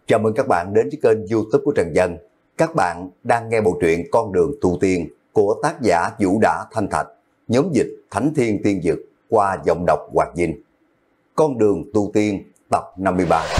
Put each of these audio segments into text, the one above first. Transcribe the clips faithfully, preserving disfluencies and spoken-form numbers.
Chào mừng các bạn đến với kênh YouTube của Trần Dân. Các bạn đang nghe bộ truyện Con đường tu tiên của tác giả Vũ Đã Thanh Thạch, nhóm dịch Thánh Thiên Tiên Dực qua giọng đọc Hoạt Dinh. Con đường tu tiên tập năm mươi ba,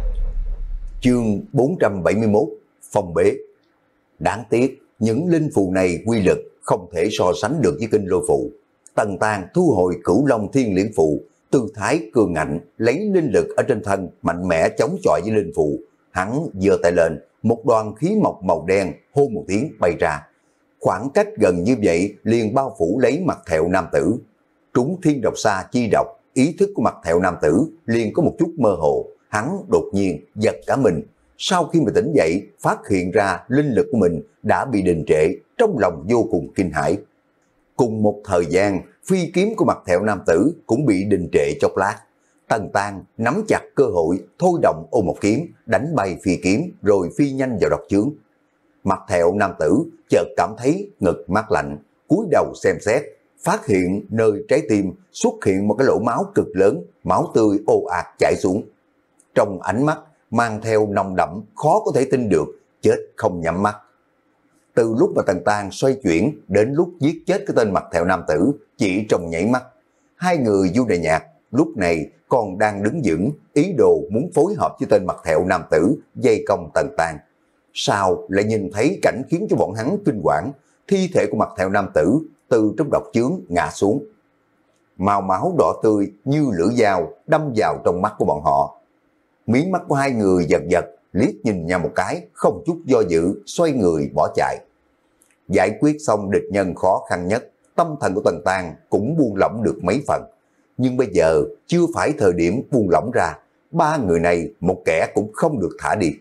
chương bốn trăm bảy mươi mốt, phong bế. Đáng tiếc, những linh phù này quy lực không thể so sánh được với kinh lôi phù. Tần Tàng thu hồi Cửu Long Thiên Liễn phù, tư thái cường ngạnh, lấy linh lực ở trên thân mạnh mẽ chống chọi với linh phù. Hắn giơ tay lên, một đoàn khí mộc màu đen hô một tiếng bay ra. Khoảng cách gần như vậy liền bao phủ lấy mặt thẹo nam tử. Trúng thiên độc xa chi độc, ý thức của mặt thẹo nam tử liền có một chút mơ hồ. Hắn đột nhiên giật cả mình. Sau khi mà tỉnh dậy, phát hiện ra linh lực của mình đã bị đình trệ, trong lòng vô cùng kinh hãi. Cùng một thời gian, phi kiếm của mặt thẹo nam tử cũng bị đình trệ chốc lát. Tần Tàng nắm chặt cơ hội, thôi động ôm một kiếm, đánh bay phi kiếm rồi phi nhanh vào độc chướng. Mặt thẹo nam tử chợt cảm thấy ngực mát lạnh, cúi đầu xem xét, phát hiện nơi trái tim xuất hiện một cái lỗ máu cực lớn, máu tươi ồ ạt chảy xuống. Trong ánh mắt mang theo nồng đậm, khó có thể tin được, chết không nhắm mắt. Từ lúc mà Tần Tàng xoay chuyển đến lúc giết chết cái tên mặt thẹo nam tử chỉ trong nhảy mắt, hai người Du Đại Nhạc lúc này còn đang đứng vững, ý đồ muốn phối hợp với tên mặt thẹo nam tử dây công Tần Tàng. Sao lại nhìn thấy cảnh khiến cho bọn hắn kinh quản, thi thể của mặt thẹo nam tử từ trong độc chướng ngã xuống. Màu máu đỏ tươi như lưỡi dao đâm vào trong mắt của bọn họ. Mí mắt của hai người giật giật, liếc nhìn nhau một cái, không chút do dự, xoay người bỏ chạy. Giải quyết xong địch nhân khó khăn nhất, tâm thần của Tần Tàng cũng buông lỏng được mấy phần. Nhưng bây giờ chưa phải thời điểm buông lỏng ra, ba người này một kẻ cũng không được thả đi.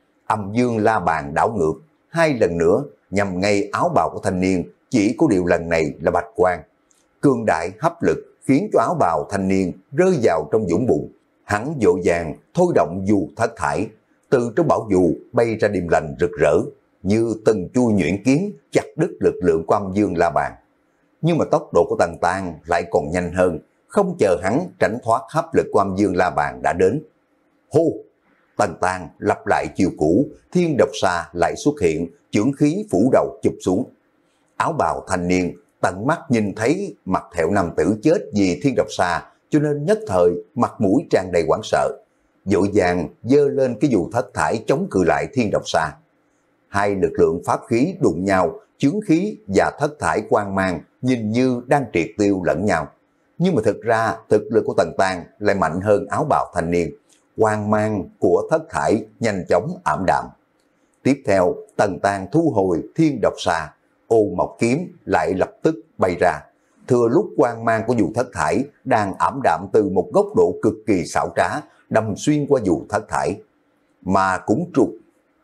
Âm dương la bàn đảo ngược, hai lần nữa nhằm ngay áo bào của thanh niên, chỉ có điều lần này là bạch quang. Cương đại hấp lực khiến cho áo bào thanh niên rơi vào trong vũng bùn. Hắn vội vàng thôi động dù thất thải, từ trong bảo dù bay ra điềm lành rực rỡ, như từng chui nhuyễn kiếm chặt đứt lực lượng của âm dương la bàn. Nhưng mà tốc độ của Tần Tàng lại còn nhanh hơn, không chờ hắn tránh thoát hấp lực của âm dương la bàn đã đến. Hô! Tần Tàng lặp lại chiều cũ, thiên độc xà lại xuất hiện, chưởng khí phủ đầu chụp xuống. Áo bào thanh niên tận mắt nhìn thấy mặt thẹo nam tử chết vì thiên độc xà, cho nên nhất thời mặt mũi tràn đầy hoảng sợ, vội vàng giơ lên cái dù thất thải chống cự lại thiên độc xà. Hai lực lượng pháp khí đụng nhau, chướng khí và thất thải quang mang nhìn như đang triệt tiêu lẫn nhau. Nhưng mà thực ra thực lực của Tần Tàng lại mạnh hơn áo bào thanh niên. Quang mang của thất thải nhanh chóng ảm đạm. Tiếp theo Tần Tàng thu hồi thiên độc xà, ô mộc kiếm lại lập tức bay ra. Thừa lúc quang mang của dù thất thải đang ảm đạm từ một góc độ cực kỳ xảo trá, đâm xuyên qua dù thất thải. Mà cũng trục.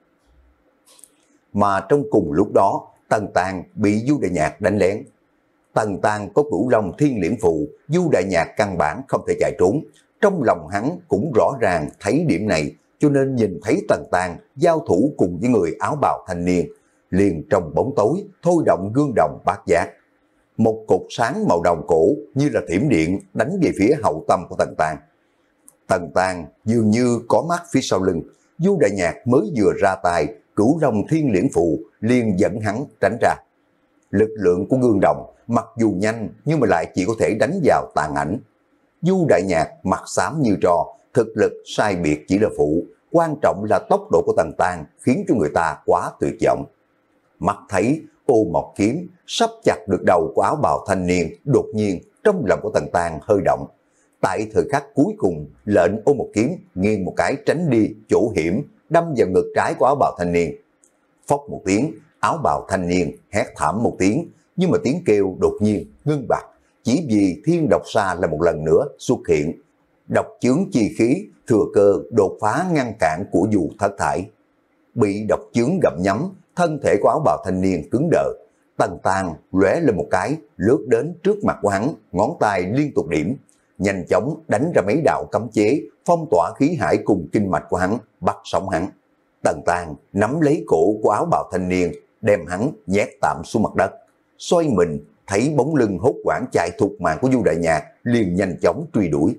Mà trong cùng lúc đó, Tần Tàng bị Du Đại Nhạc đánh lén. Tần Tàng có Cửu Long Thiên Liễn phù, Du Đại Nhạc căn bản không thể chạy trốn. Trong lòng hắn cũng rõ ràng thấy điểm này, cho nên nhìn thấy Tần Tàng giao thủ cùng với người áo bào thanh niên, liền trong bóng tối thôi động gương đồng bát giác. Một cột sáng màu đồng cổ như là thiểm điện đánh về phía hậu tâm của Tần Tàng. Tần Tàng dường như có mắt phía sau lưng, Du Đại Nhạc mới vừa ra tay, Cửu Long Thiên Liễn phù liền dẫn hắn tránh ra. Lực lượng của gương đồng mặc dù nhanh nhưng mà lại chỉ có thể đánh vào tàn ảnh. Du Đại Nhạc mặt xám như trò, thực lực sai biệt chỉ là phụ, quan trọng là tốc độ của Tần Tàng khiến cho người ta quá tuyệt vọng. Mắt thấy ô mộc kiếm sắp chặt được đầu của áo bào thanh niên, đột nhiên trong lòng của Tần Tàng hơi động. Tại thời khắc cuối cùng, lệnh ô mộc kiếm nghiêng một cái tránh đi chỗ hiểm, đâm vào ngực trái của áo bào thanh niên. Phốc một tiếng, áo bào thanh niên hét thảm một tiếng, nhưng mà tiếng kêu đột nhiên ngưng bặt, chỉ vì thiên độc xà là một lần nữa xuất hiện. Độc chướng chi khí thừa cơ đột phá ngăn cản của dù thất thải. Bị độc chướng gặm nhấm, thân thể của áo bào thanh niên cứng đờ. Tần Tàng lóe lên một cái, lướt đến trước mặt của hắn, ngón tay liên tục điểm, nhanh chóng đánh ra mấy đạo cấm chế, phong tỏa khí hải cùng kinh mạch của hắn, bắt sống hắn. Tần Tàng nắm lấy cổ của áo bào thanh niên, đem hắn nhét tạm xuống mặt đất. Xoay mình, thấy bóng lưng hốt hoảng chạy thục mạng của Du Đại Nhạc, liền nhanh chóng truy đuổi.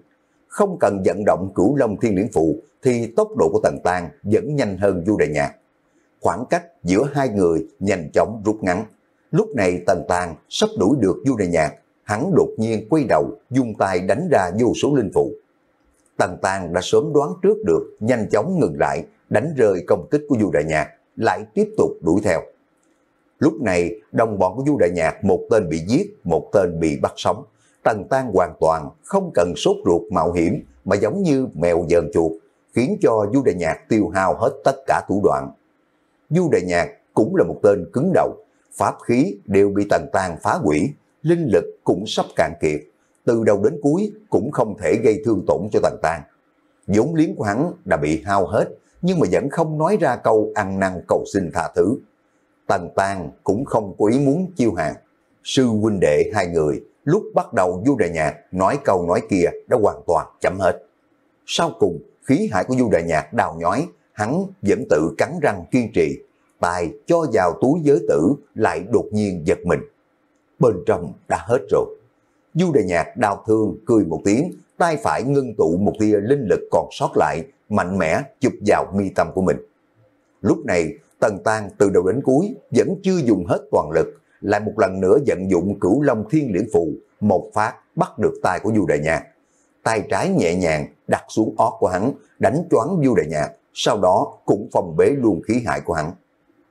Không cần vận động Cửu Long Thiên Liễn Phù thì tốc độ của Tần Tang vẫn nhanh hơn Vu Đại Nhạc. Khoảng cách giữa hai người nhanh chóng rút ngắn. Lúc này Tần Tang sắp đuổi được Vu Đại Nhạc, hắn đột nhiên quay đầu dùng tay đánh ra vô số linh phù. Tần Tang đã sớm đoán trước được, nhanh chóng ngừng lại, đánh rơi công kích của Vu Đại Nhạc, lại tiếp tục đuổi theo. Lúc này đồng bọn của Vu Đại Nhạc một tên bị giết, một tên bị bắt sống. Tần Tang hoàn toàn không cần sốt ruột mạo hiểm mà giống như mèo dờn chuột, khiến cho Vu Đại Nhạc tiêu hao hết tất cả thủ đoạn. Vu Đại Nhạc cũng là một tên cứng đầu, pháp khí đều bị Tần Tang phá hủy, linh lực cũng sắp cạn kiệt, từ đầu đến cuối cũng không thể gây thương tổn cho Tần Tang. Vốn liếng của hắn đã bị hao hết, nhưng mà vẫn không nói ra câu ăn năn cầu xin tha thứ. Tần Tang cũng không có ý muốn chiêu hàng. Sư huynh đệ hai người lúc bắt đầu Vu Đại Nhạc nói câu nói kia đã hoàn toàn chấm hết. Sau cùng khí hải của Vu Đại Nhạc đào nhói, hắn vẫn tự cắn răng kiên trì, tài cho vào túi giới tử lại đột nhiên giật mình. Bên trong đã hết rồi. Vu Đại Nhạc đau thương cười một tiếng, tay phải ngưng tụ một tia linh lực còn sót lại, mạnh mẽ chụp vào mi tâm của mình. Lúc này Tần Tang từ đầu đến cuối vẫn chưa dùng hết toàn lực, lại một lần nữa vận dụng Cửu Long Thiên Liễn Phù, một phát bắt được tay của Vu Đại Nhạc. Tay trái nhẹ nhàng đặt xuống ót của hắn, đánh choáng Vu Đại Nhạc, sau đó cũng phong bế luôn khí hải của hắn.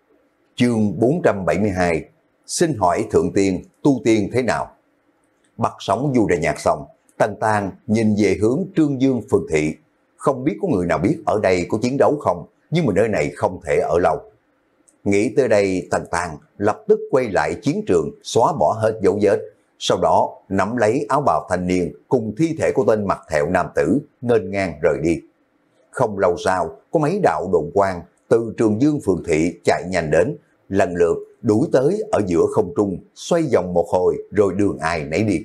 Chương bốn trăm bảy mươi hai. Xin hỏi Thượng Tiên tu tiên thế nào? Bắt sống Vu Đại Nhạc xong, Tần Tang nhìn về hướng Trương Dương phường thị. Không biết có người nào biết ở đây có chiến đấu không, nhưng mà nơi này không thể ở lâu. Nghĩ tới đây, Tần Tang lập tức quay lại chiến trường, xóa bỏ hết dấu vết. Sau đó nắm lấy áo bào thanh niên cùng thi thể của tên mặt thẹo nam tử, nghênh ngang rời đi. Không lâu sau, có mấy đạo đồn quang từ Trường Dương phường thị chạy nhanh đến, lần lượt đuổi tới ở giữa không trung, xoay vòng một hồi rồi đường ai nấy đi.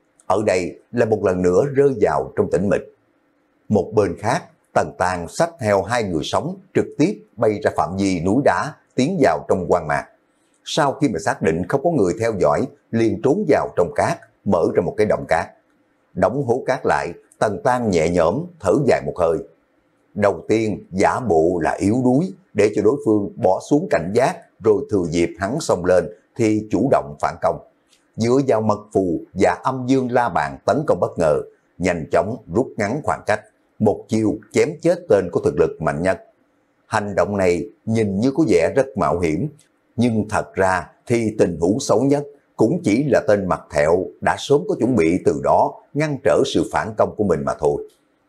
Ở đây là một lần nữa rơi vào trong tĩnh mịch. Một bên khác, Tần Tang xách theo hai người sống trực tiếp bay ra phạm vi núi đá, tiến vào trong hoang mạc. Sau khi mà xác định không có người theo dõi, liền trốn vào trong cát, mở ra một cái động cát. Đóng hố cát lại, Tần Tang nhẹ nhõm thở dài một hơi. Đầu tiên giả bộ là yếu đuối để cho đối phương bỏ xuống cảnh giác, rồi thừa dịp hắn xông lên thì chủ động phản công. Dựa vào mật phù và âm dương la bàn tấn công bất ngờ, nhanh chóng rút ngắn khoảng cách, một chiêu chém chết tên có thực lực mạnh nhất. Hành động này nhìn như có vẻ rất mạo hiểm, nhưng thật ra thì tình huống xấu nhất cũng chỉ là tên mặt thẹo đã sớm có chuẩn bị từ đó ngăn trở sự phản công của mình mà thôi.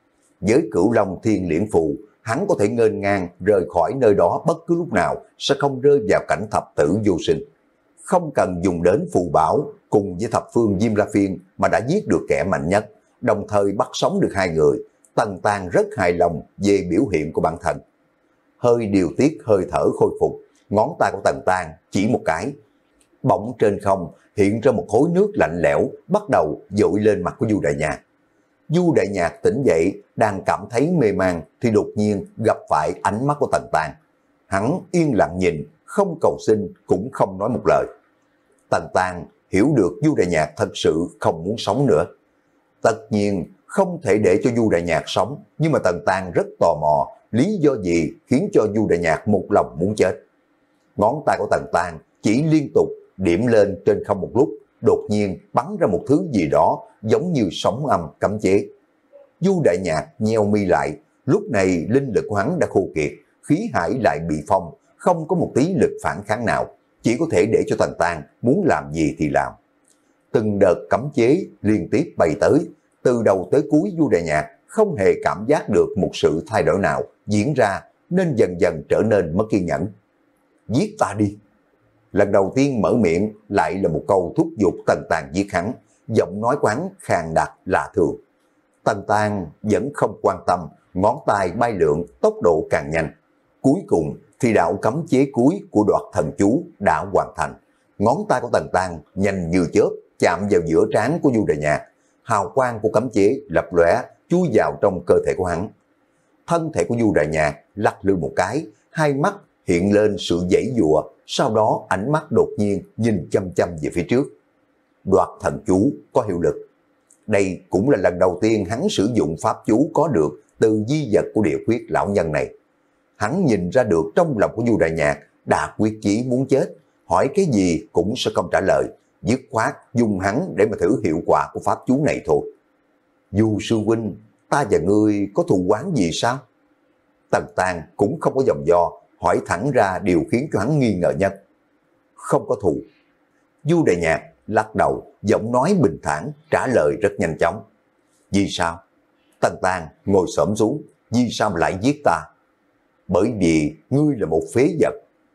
Với Cửu Long Thiên Liễn Phù, hắn có thể nghênh ngang rời khỏi nơi đó bất cứ lúc nào, sẽ không rơi vào cảnh thập tử vô sinh. Không cần dùng đến phù bảo cùng với thập phương Diêm La Phiên mà đã giết được kẻ mạnh nhất, đồng thời bắt sống được hai người. Tần Tang rất hài lòng về biểu hiện của bản thân. Hơi điều tiết hơi thở khôi phục, ngón tay của Tần Tang chỉ một cái. Bỗng trên không hiện ra một khối nước lạnh lẽo bắt đầu dội lên mặt của Vu Đại Nhạc. Vu Đại Nhạc tỉnh dậy, đang cảm thấy mê man thì đột nhiên gặp phải ánh mắt của Tần Tang. Hắn yên lặng nhìn, không cầu xin cũng không nói một lời. Tần Tang hiểu được Vu Đại Nhạc thật sự không muốn sống nữa. Tất nhiên không thể để cho Vu Đại Nhạc sống, nhưng mà Tần Tang rất tò mò lý do gì khiến cho Vu Đại Nhạc một lòng muốn chết. Ngón tay của Tần Tang chỉ liên tục điểm lên trên không một lúc, đột nhiên bắn ra một thứ gì đó giống như sóng âm cấm chế. Vu Đại Nhạc nheo mi lại, lúc này linh lực của hắn đã khô kiệt, khí hải lại bị phong, không có một tí lực phản kháng nào, chỉ có thể để cho Tần Tang muốn làm gì thì làm. Từng đợt cấm chế liên tiếp bay tới, từ đầu tới cuối Vu Đại Nhạc không hề cảm giác được một sự thay đổi nào diễn ra, nên dần dần trở nên mất kiên nhẫn. Giết ta đi. Lần đầu tiên mở miệng lại là một câu thúc giục Tần Tang giết hắn, giọng nói của hắn khàn đặc lạ thường. Tần Tang vẫn không quan tâm, ngón tay bay lượn, tốc độ càng nhanh. Cuối cùng thì đạo cấm chế cuối của đoạt thần chú đã hoàn thành. Ngón tay của Tần Tang nhanh như chớp chạm vào giữa trán của Vu Đại Nhạc. Hào quang của cấm chế lập lóe chui vào trong cơ thể của hắn. Thân thể của Vu Đại Nhạc lắc lư một cái, hai mắt hiện lên sự giãy giụa, sau đó ánh mắt đột nhiên nhìn chăm chăm về phía trước. Đoạt thần chú có hiệu lực. Đây cũng là lần đầu tiên hắn sử dụng pháp chú có được từ di vật của địa khuyết lão nhân này. Hắn nhìn ra được trong lòng của Du Đại Nhạc đã quyết chí muốn chết, hỏi cái gì cũng sẽ không trả lời, dứt khoát dùng hắn để mà thử hiệu quả của pháp chú này thôi. Du sư huynh, ta và ngươi có thù oán gì sao? Tần Tang cũng không có vòng vo, hỏi thẳng ra điều khiến cho hắn nghi ngờ nhất. Không có thù. Du Đại Nhạc lắc đầu, giọng nói bình thản, trả lời rất nhanh chóng. Vì sao? Tần Tang ngồi xổm xuống, vì sao mà lại giết ta? Bởi vì ngươi là một phế vật.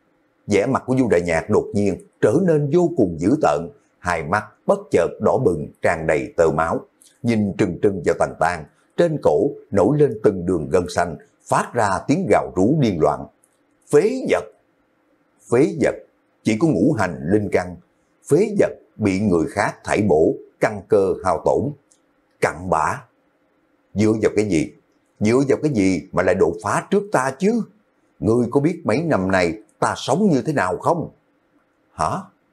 Vẻ mặt của Du Đại Nhạc đột nhiên trở nên vô cùng dữ tợn, hai mắt bất chợt đỏ bừng tràn đầy tơ máu, nhìn trừng trừng vào Tần Tang, trên cổ nổi lên từng đường gân xanh, phát ra tiếng gào rú điên loạn. Phế vật! Phế vật chỉ có ngũ hành linh căn, phế vật bị người khác thảy bổ, căn cơ hao tổn. Cặn bã! Dựa vào cái gì? Dựa vào cái gì mà lại đột phá trước ta chứ? Ngươi có biết mấy năm nay ta sống như thế nào không? Hả?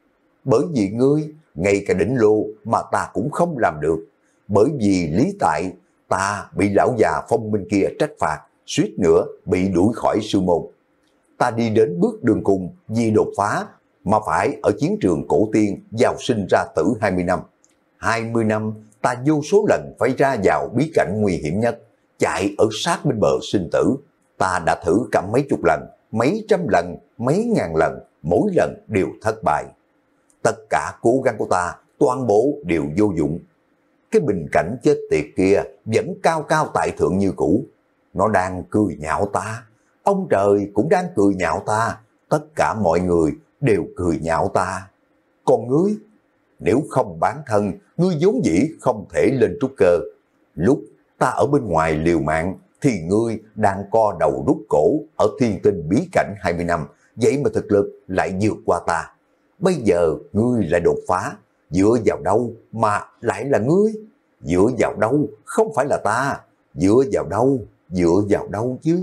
Bởi vì ngươi, ngay cả đỉnh lô mà ta cũng không làm được. Bởi vì lý tại ta bị lão già Phong Minh kia trách phạt, suýt nữa bị đuổi khỏi sư môn. Ta đi đến bước đường cùng vì đột phá, mà phải ở chiến trường cổ tiên vào sinh ra tử hai mươi năm. hai mươi năm ta vô số lần phải ra vào bí cảnh nguy hiểm nhất, chạy ở sát bên bờ sinh tử. Ta đã thử cả mấy chục lần, mấy trăm lần, mấy ngàn lần, mỗi lần đều thất bại. Tất cả cố gắng của ta, toàn bộ đều vô dụng. Cái bình cảnh chết tiệt kia vẫn cao cao tại thượng như cũ. Nó đang cười nhạo ta, ông trời cũng đang cười nhạo ta, tất cả mọi người đều cười nhạo ta. Còn ngươi, nếu không bán thân, ngươi vốn dĩ không thể lên trúc cơ. Lúc ta ở bên ngoài liều mạng, thì ngươi đang co đầu rút cổ ở thiên tinh bí cảnh hai mươi năm, vậy mà thực lực lại vượt qua ta. Bây giờ ngươi lại đột phá, dựa vào đâu mà lại là ngươi? Dựa vào đâu không phải là ta? Dựa vào đâu? Dựa vào đâu chứ?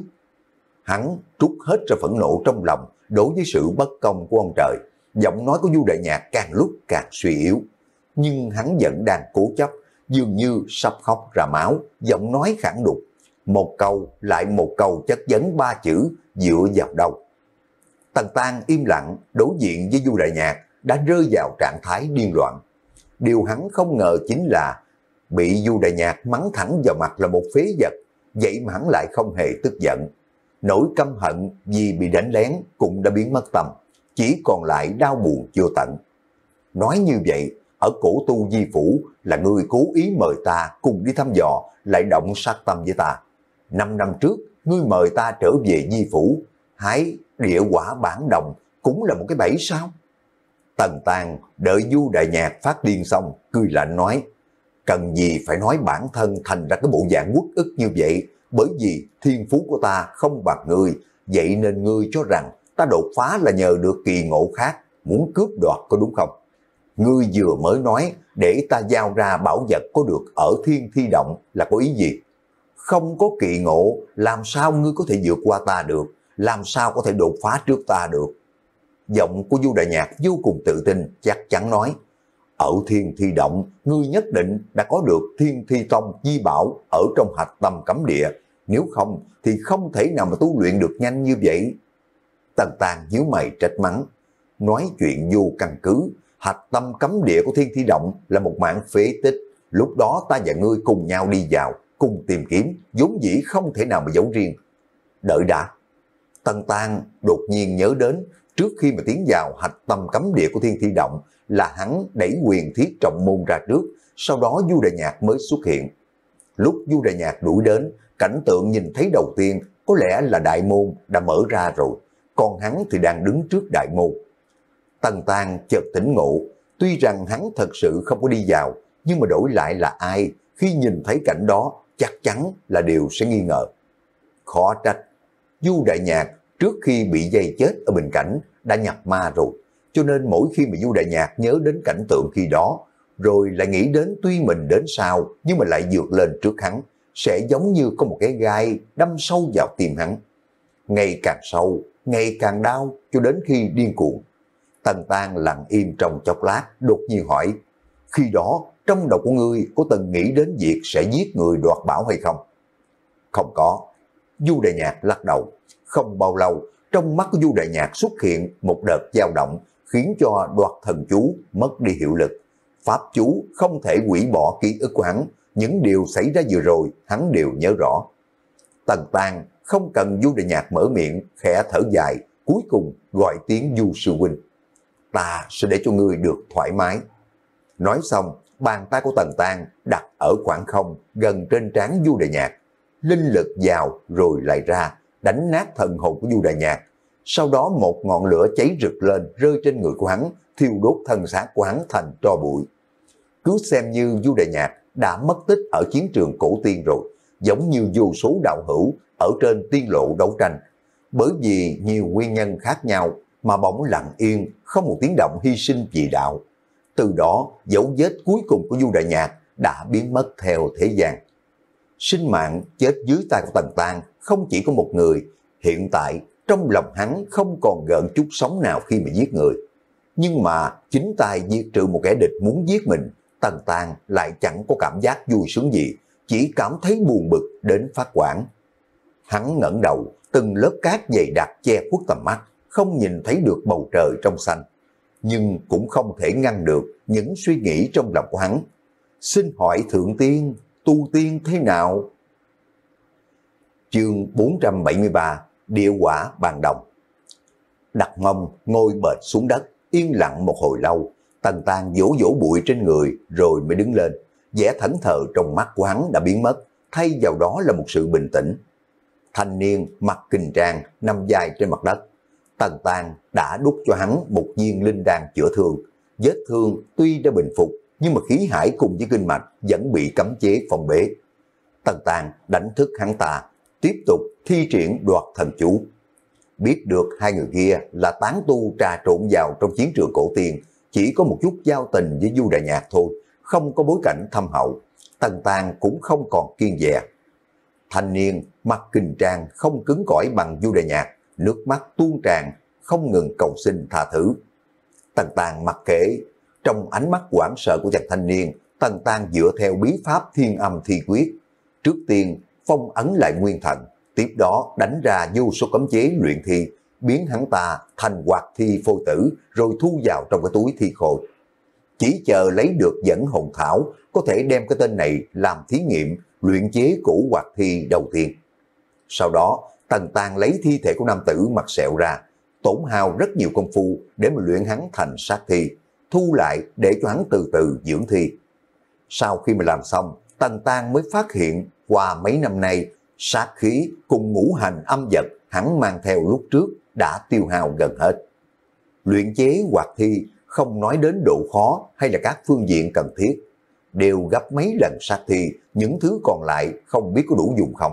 Hắn trút hết ra phẫn nộ trong lòng đối với sự bất công của ông trời. Giọng nói của Du Đại Nhạc càng lúc càng suy yếu, nhưng hắn vẫn đang cố chấp, dường như sắp khóc ra máu, giọng nói khẳng đục. Một câu lại một câu chất vấn ba chữ dựa vào đâu. Tần Tang im lặng đối diện với Du Đại Nhạc đã rơi vào trạng thái điên loạn. Điều hắn không ngờ chính là bị Du Đại Nhạc mắng thẳng vào mặt là một phế vật, vậy mà hắn lại không hề tức giận. Nỗi căm hận vì bị đánh lén cũng đã biến mất tâm, chỉ còn lại đau buồn chưa tận. Nói như vậy, ở cổ tu di phủ là ngươi cố ý mời ta cùng đi thăm dò, lại động sát tâm với ta. Năm năm trước, ngươi mời ta trở về di phủ, hái địa quả bản đồng cũng là một cái bẫy sao? Tần Tang đợi Du Đại Nhạc phát điên xong, cười lạnh nói, cần gì phải nói bản thân thành ra cái bộ dạng uất ức như vậy, bởi vì thiên phú của ta không bằng ngươi, vậy nên ngươi cho rằng ta đột phá là nhờ được kỳ ngộ khác, muốn cướp đoạt có đúng không? Ngươi vừa mới nói để ta giao ra bảo vật có được ở Thiên Thi Động là có ý gì? Không có kỳ ngộ, làm sao ngươi có thể vượt qua ta được? Làm sao có thể đột phá trước ta được? Giọng của Du Đại Nhạc vô cùng tự tin, chắc chắn nói, ở Thiên Thi Động, ngươi nhất định đã có được Thiên Thi Tông di bảo ở trong hạch tâm cấm địa, nếu không thì không thể nào mà tu luyện được nhanh như vậy. Tần Tang nhíu mày trách mắng, nói chuyện vô căn cứ. Hạch tâm cấm địa của Thiên Thi Động là một mảng phế tích, lúc đó ta và ngươi cùng nhau đi vào, cùng tìm kiếm, vốn dĩ không thể nào mà giấu riêng. Đợi đã. Tần Tang đột nhiên nhớ đến, trước khi mà tiến vào hạch tâm cấm địa của Thiên Thi Động là hắn đẩy quyền thiết trọng môn ra trước, sau đó Du Đại Nhạc mới xuất hiện. Lúc Du Đại Nhạc đuổi đến, cảnh tượng nhìn thấy đầu tiên có lẽ là đại môn đã mở ra rồi, còn hắn thì đang đứng trước đại môn. Tần Tang chợt tỉnh ngộ, tuy rằng hắn thật sự không có đi vào, nhưng mà đổi lại là ai, khi nhìn thấy cảnh đó chắc chắn là đều sẽ nghi ngờ. Khó trách, Du Đại Nhạc trước khi bị dây chết ở bình cảnh đã nhập ma rồi, cho nên mỗi khi mà Du Đại Nhạc nhớ đến cảnh tượng khi đó, rồi lại nghĩ đến tuy mình đến sau nhưng mà lại vượt lên trước hắn, sẽ giống như có một cái gai đâm sâu vào tim hắn. Ngày càng sâu, ngày càng đau, cho đến khi điên cuồng. Tần Tang lặng im trong chốc lát, đột nhiên hỏi, khi đó trong đầu của ngươi có từng nghĩ đến việc sẽ giết người đoạt bảo hay không? Không có. Du Đại Nhạc lắc đầu. Không bao lâu, trong mắt của Du Đại Nhạc xuất hiện một đợt dao động, khiến cho đoạt thần chú mất đi hiệu lực. Pháp chú không thể hủy bỏ ký ức của hắn, những điều xảy ra vừa rồi hắn đều nhớ rõ. Tần Tang không cần Du Đại Nhạc mở miệng, khẽ thở dài, cuối cùng gọi tiếng Du sư huynh. Ta sẽ để cho ngươi được thoải mái. Nói xong, bàn tay của Tần Tang đặt ở khoảng không gần trên trán Du Đại Nhạc. Linh lực vào rồi lại ra, đánh nát thần hồn của Du Đại Nhạc. Sau đó một ngọn lửa cháy rực lên rơi trên người của hắn, thiêu đốt thân xác của hắn thành tro bụi. Cứ xem như Du Đại Nhạc đã mất tích ở chiến trường cổ tiên rồi, giống như vô số đạo hữu ở trên tiên lộ đấu tranh. Bởi vì nhiều nguyên nhân khác nhau mà bỗng lặng yên, không một tiếng động hy sinh vì đạo. Từ đó, dấu vết cuối cùng của Du Đại Nhạc đã biến mất theo thế gian. Sinh mạng chết dưới tay của Tần Tang không chỉ có một người, hiện tại trong lòng hắn không còn gợn chút sống nào khi mà giết người. Nhưng mà chính tay diệt trừ một kẻ địch muốn giết mình, Tần Tang lại chẳng có cảm giác vui sướng gì, chỉ cảm thấy buồn bực đến phát hoảng. Hắn ngẩng đầu, từng lớp cát dày đặc che khuất tầm mắt, không nhìn thấy được bầu trời trong xanh. Nhưng cũng không thể ngăn được những suy nghĩ trong lòng của hắn. Xin hỏi Thượng Tiên, tu tiên thế nào? Chương bốn trăm bảy mươi ba, Địa Quả Bàn Đồng. Đặt mông ngồi bệt xuống đất, yên lặng một hồi lâu. Tần Tang vỗ vỗ bụi trên người rồi mới đứng lên. Vẻ thẫn thờ trong mắt của hắn đã biến mất, thay vào đó là một sự bình tĩnh. Thanh niên mặc kình trang nằm dài trên mặt đất. Tần Tang đã đút cho hắn một viên linh đan chữa thương. Vết thương tuy đã bình phục, nhưng mà khí hải cùng với kinh mạch vẫn bị cấm chế phong bế. Tần Tang đánh thức hắn ta, tiếp tục thi triển đoạt thần chú. Biết được hai người kia là tán tu trà trộn vào trong chiến trường cổ tiên, chỉ có một chút giao tình với Du Đại Nhạc thôi, không có bối cảnh thâm hậu. Tần Tang cũng không còn kiêng dè. Thanh niên mặc kình trang không cứng cỏi bằng Du Đại Nhạc, nước mắt tuôn tràn, không ngừng cầu xin tha thứ. Tần Tang mặc kệ, trong ánh mắt hoảng sợ của chàng thanh niên, Tần Tang dựa theo bí pháp thiên âm thi quyết. Trước tiên phong ấn lại nguyên thần, tiếp đó đánh ra vô số cấm chế luyện thi, biến hắn ta thành hoạt thi phôi tử, rồi thu vào trong cái túi thi khôi. Chỉ chờ lấy được dẫn hồn thảo, có thể đem cái tên này làm thí nghiệm luyện chế củ hoạt thi đầu tiên. Sau đó, Tần Tang lấy thi thể của nam tử mặt sẹo ra, tổn hao rất nhiều công phu để mà luyện hắn thành sát thi, thu lại để cho hắn từ từ dưỡng thi. Sau khi mà làm xong, Tần Tang mới phát hiện qua mấy năm nay, sát khí cùng ngũ hành âm vật hắn mang theo lúc trước đã tiêu hao gần hết. Luyện chế hoạt thi không nói đến độ khó hay là các phương diện cần thiết, đều gấp mấy lần sát thi, những thứ còn lại không biết có đủ dùng không.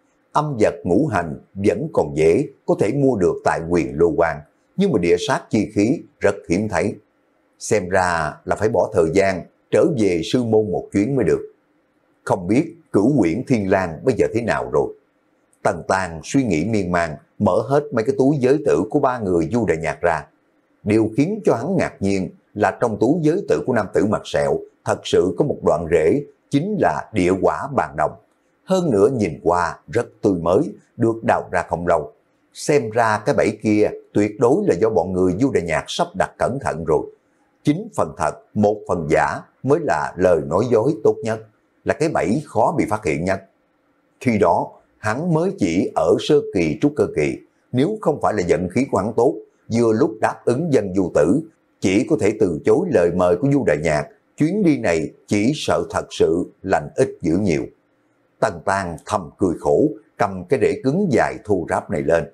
Âm vật ngũ hành vẫn còn dễ có thể mua được tại Huyền Lô Quan, nhưng mà địa sát chi khí rất hiếm thấy. Xem ra là phải bỏ thời gian trở về sư môn một chuyến mới được. Không biết Cửu Quyển Thiên Lang bây giờ thế nào rồi? Tần Tang suy nghĩ miên man, mở hết mấy cái túi giới tử của ba người Du Đại Nhạc ra. Điều khiến cho hắn ngạc nhiên là trong túi giới tử của nam tử mặt sẹo thật sự có một đoạn rễ, chính là địa quả bàn đồng. Hơn nữa nhìn qua rất tươi mới, được đào ra không lâu. Xem ra cái bẫy kia tuyệt đối là do bọn người Du Đại Nhạc sắp đặt cẩn thận rồi. Chín phần thật, một phần giả mới là lời nói dối tốt nhất, là cái bẫy khó bị phát hiện nhất. Khi đó, hắn mới chỉ ở sơ kỳ trúc cơ kỳ, nếu không phải là vận khí của hắn tốt, vừa lúc đáp ứng dân du tử, chỉ có thể từ chối lời mời của Du Đại Nhạc, chuyến đi này chỉ sợ thật sự lành ít dữ nhiều. Tần Tang thầm cười khổ, cầm cái rễ cứng dài thu ráp này lên.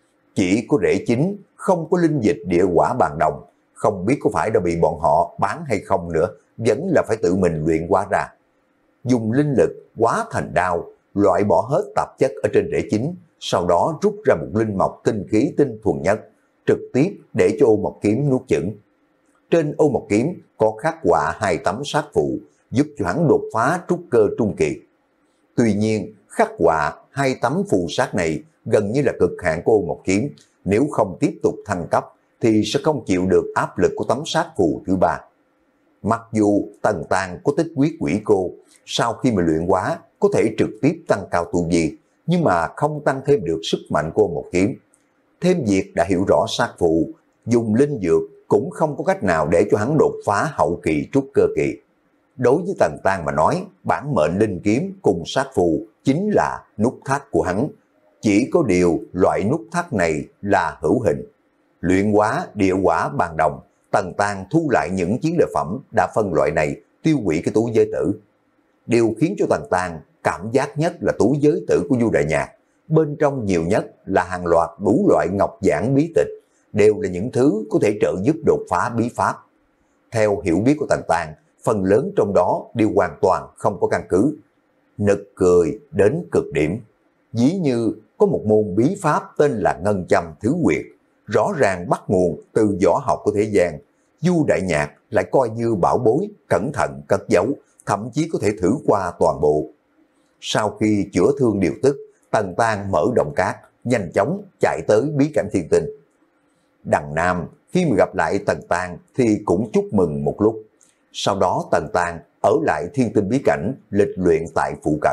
Chỉ có rễ chính, không có linh dịch địa quả bàn đồng, không biết có phải đã bị bọn họ bán hay không nữa, vẫn là phải tự mình luyện hóa ra. Dùng linh lực hóa thành đao, loại bỏ hết tạp chất ở trên rễ chính, sau đó rút ra một linh mộc tinh khí tinh thuần nhất, trực tiếp để cho ô mộc kiếm nuốt chửng. Trên ô mộc kiếm có khắc họa hai tấm sát phụ, giúp cho hắn đột phá trúc cơ trung kỳ. Tuy nhiên, khắc họa hai tấm phù sát này gần như là cực hạn của ô mộc kiếm, nếu không tiếp tục thăng cấp thì sẽ không chịu được áp lực của tấm sát phù thứ ba. Mặc dù Tần Tàng có tích huyết quỷ cô, sau khi mà luyện hóa có thể trực tiếp tăng cao tu vi, nhưng mà không tăng thêm được sức mạnh của một kiếm. Thêm việc đã hiểu rõ sát phù, dùng linh dược cũng không có cách nào để cho hắn đột phá hậu kỳ trúc cơ kỳ. Đối với Tần Tàng mà nói, bản mệnh linh kiếm cùng sát phù chính là nút thắt của hắn. Chỉ có điều loại nút thắt này là hữu hình. Luyện hóa địa quả bàn đồng, Tần Tàng thu lại những chiến lợi phẩm đã phân loại này, tiêu hủy cái túi giới tử. Điều khiến cho Tần Tàng cảm giác nhất là túi giới tử của Du Đại Nhạc. Bên trong nhiều nhất là hàng loạt đủ loại ngọc giản bí tịch, đều là những thứ có thể trợ giúp đột phá bí pháp. Theo hiểu biết của Tần Tàng, phần lớn trong đó đều hoàn toàn không có căn cứ. Nực cười đến cực điểm. Ví như có một môn bí pháp tên là Ngân Châm Thứ Quyệt, rõ ràng bắt nguồn từ võ học của thế gian. Du Đại Nhạc lại coi như bảo bối, cẩn thận cất giấu, thậm chí có thể thử qua toàn bộ. Sau khi chữa thương điều tức, Tần Tàng mở động cát, nhanh chóng chạy tới bí cảnh thiên tinh. Đằng Nam khi mà gặp lại Tần Tàng thì cũng chúc mừng một lúc. Sau đó Tần Tàng ở lại thiên tinh bí cảnh lịch luyện tại phụ cận.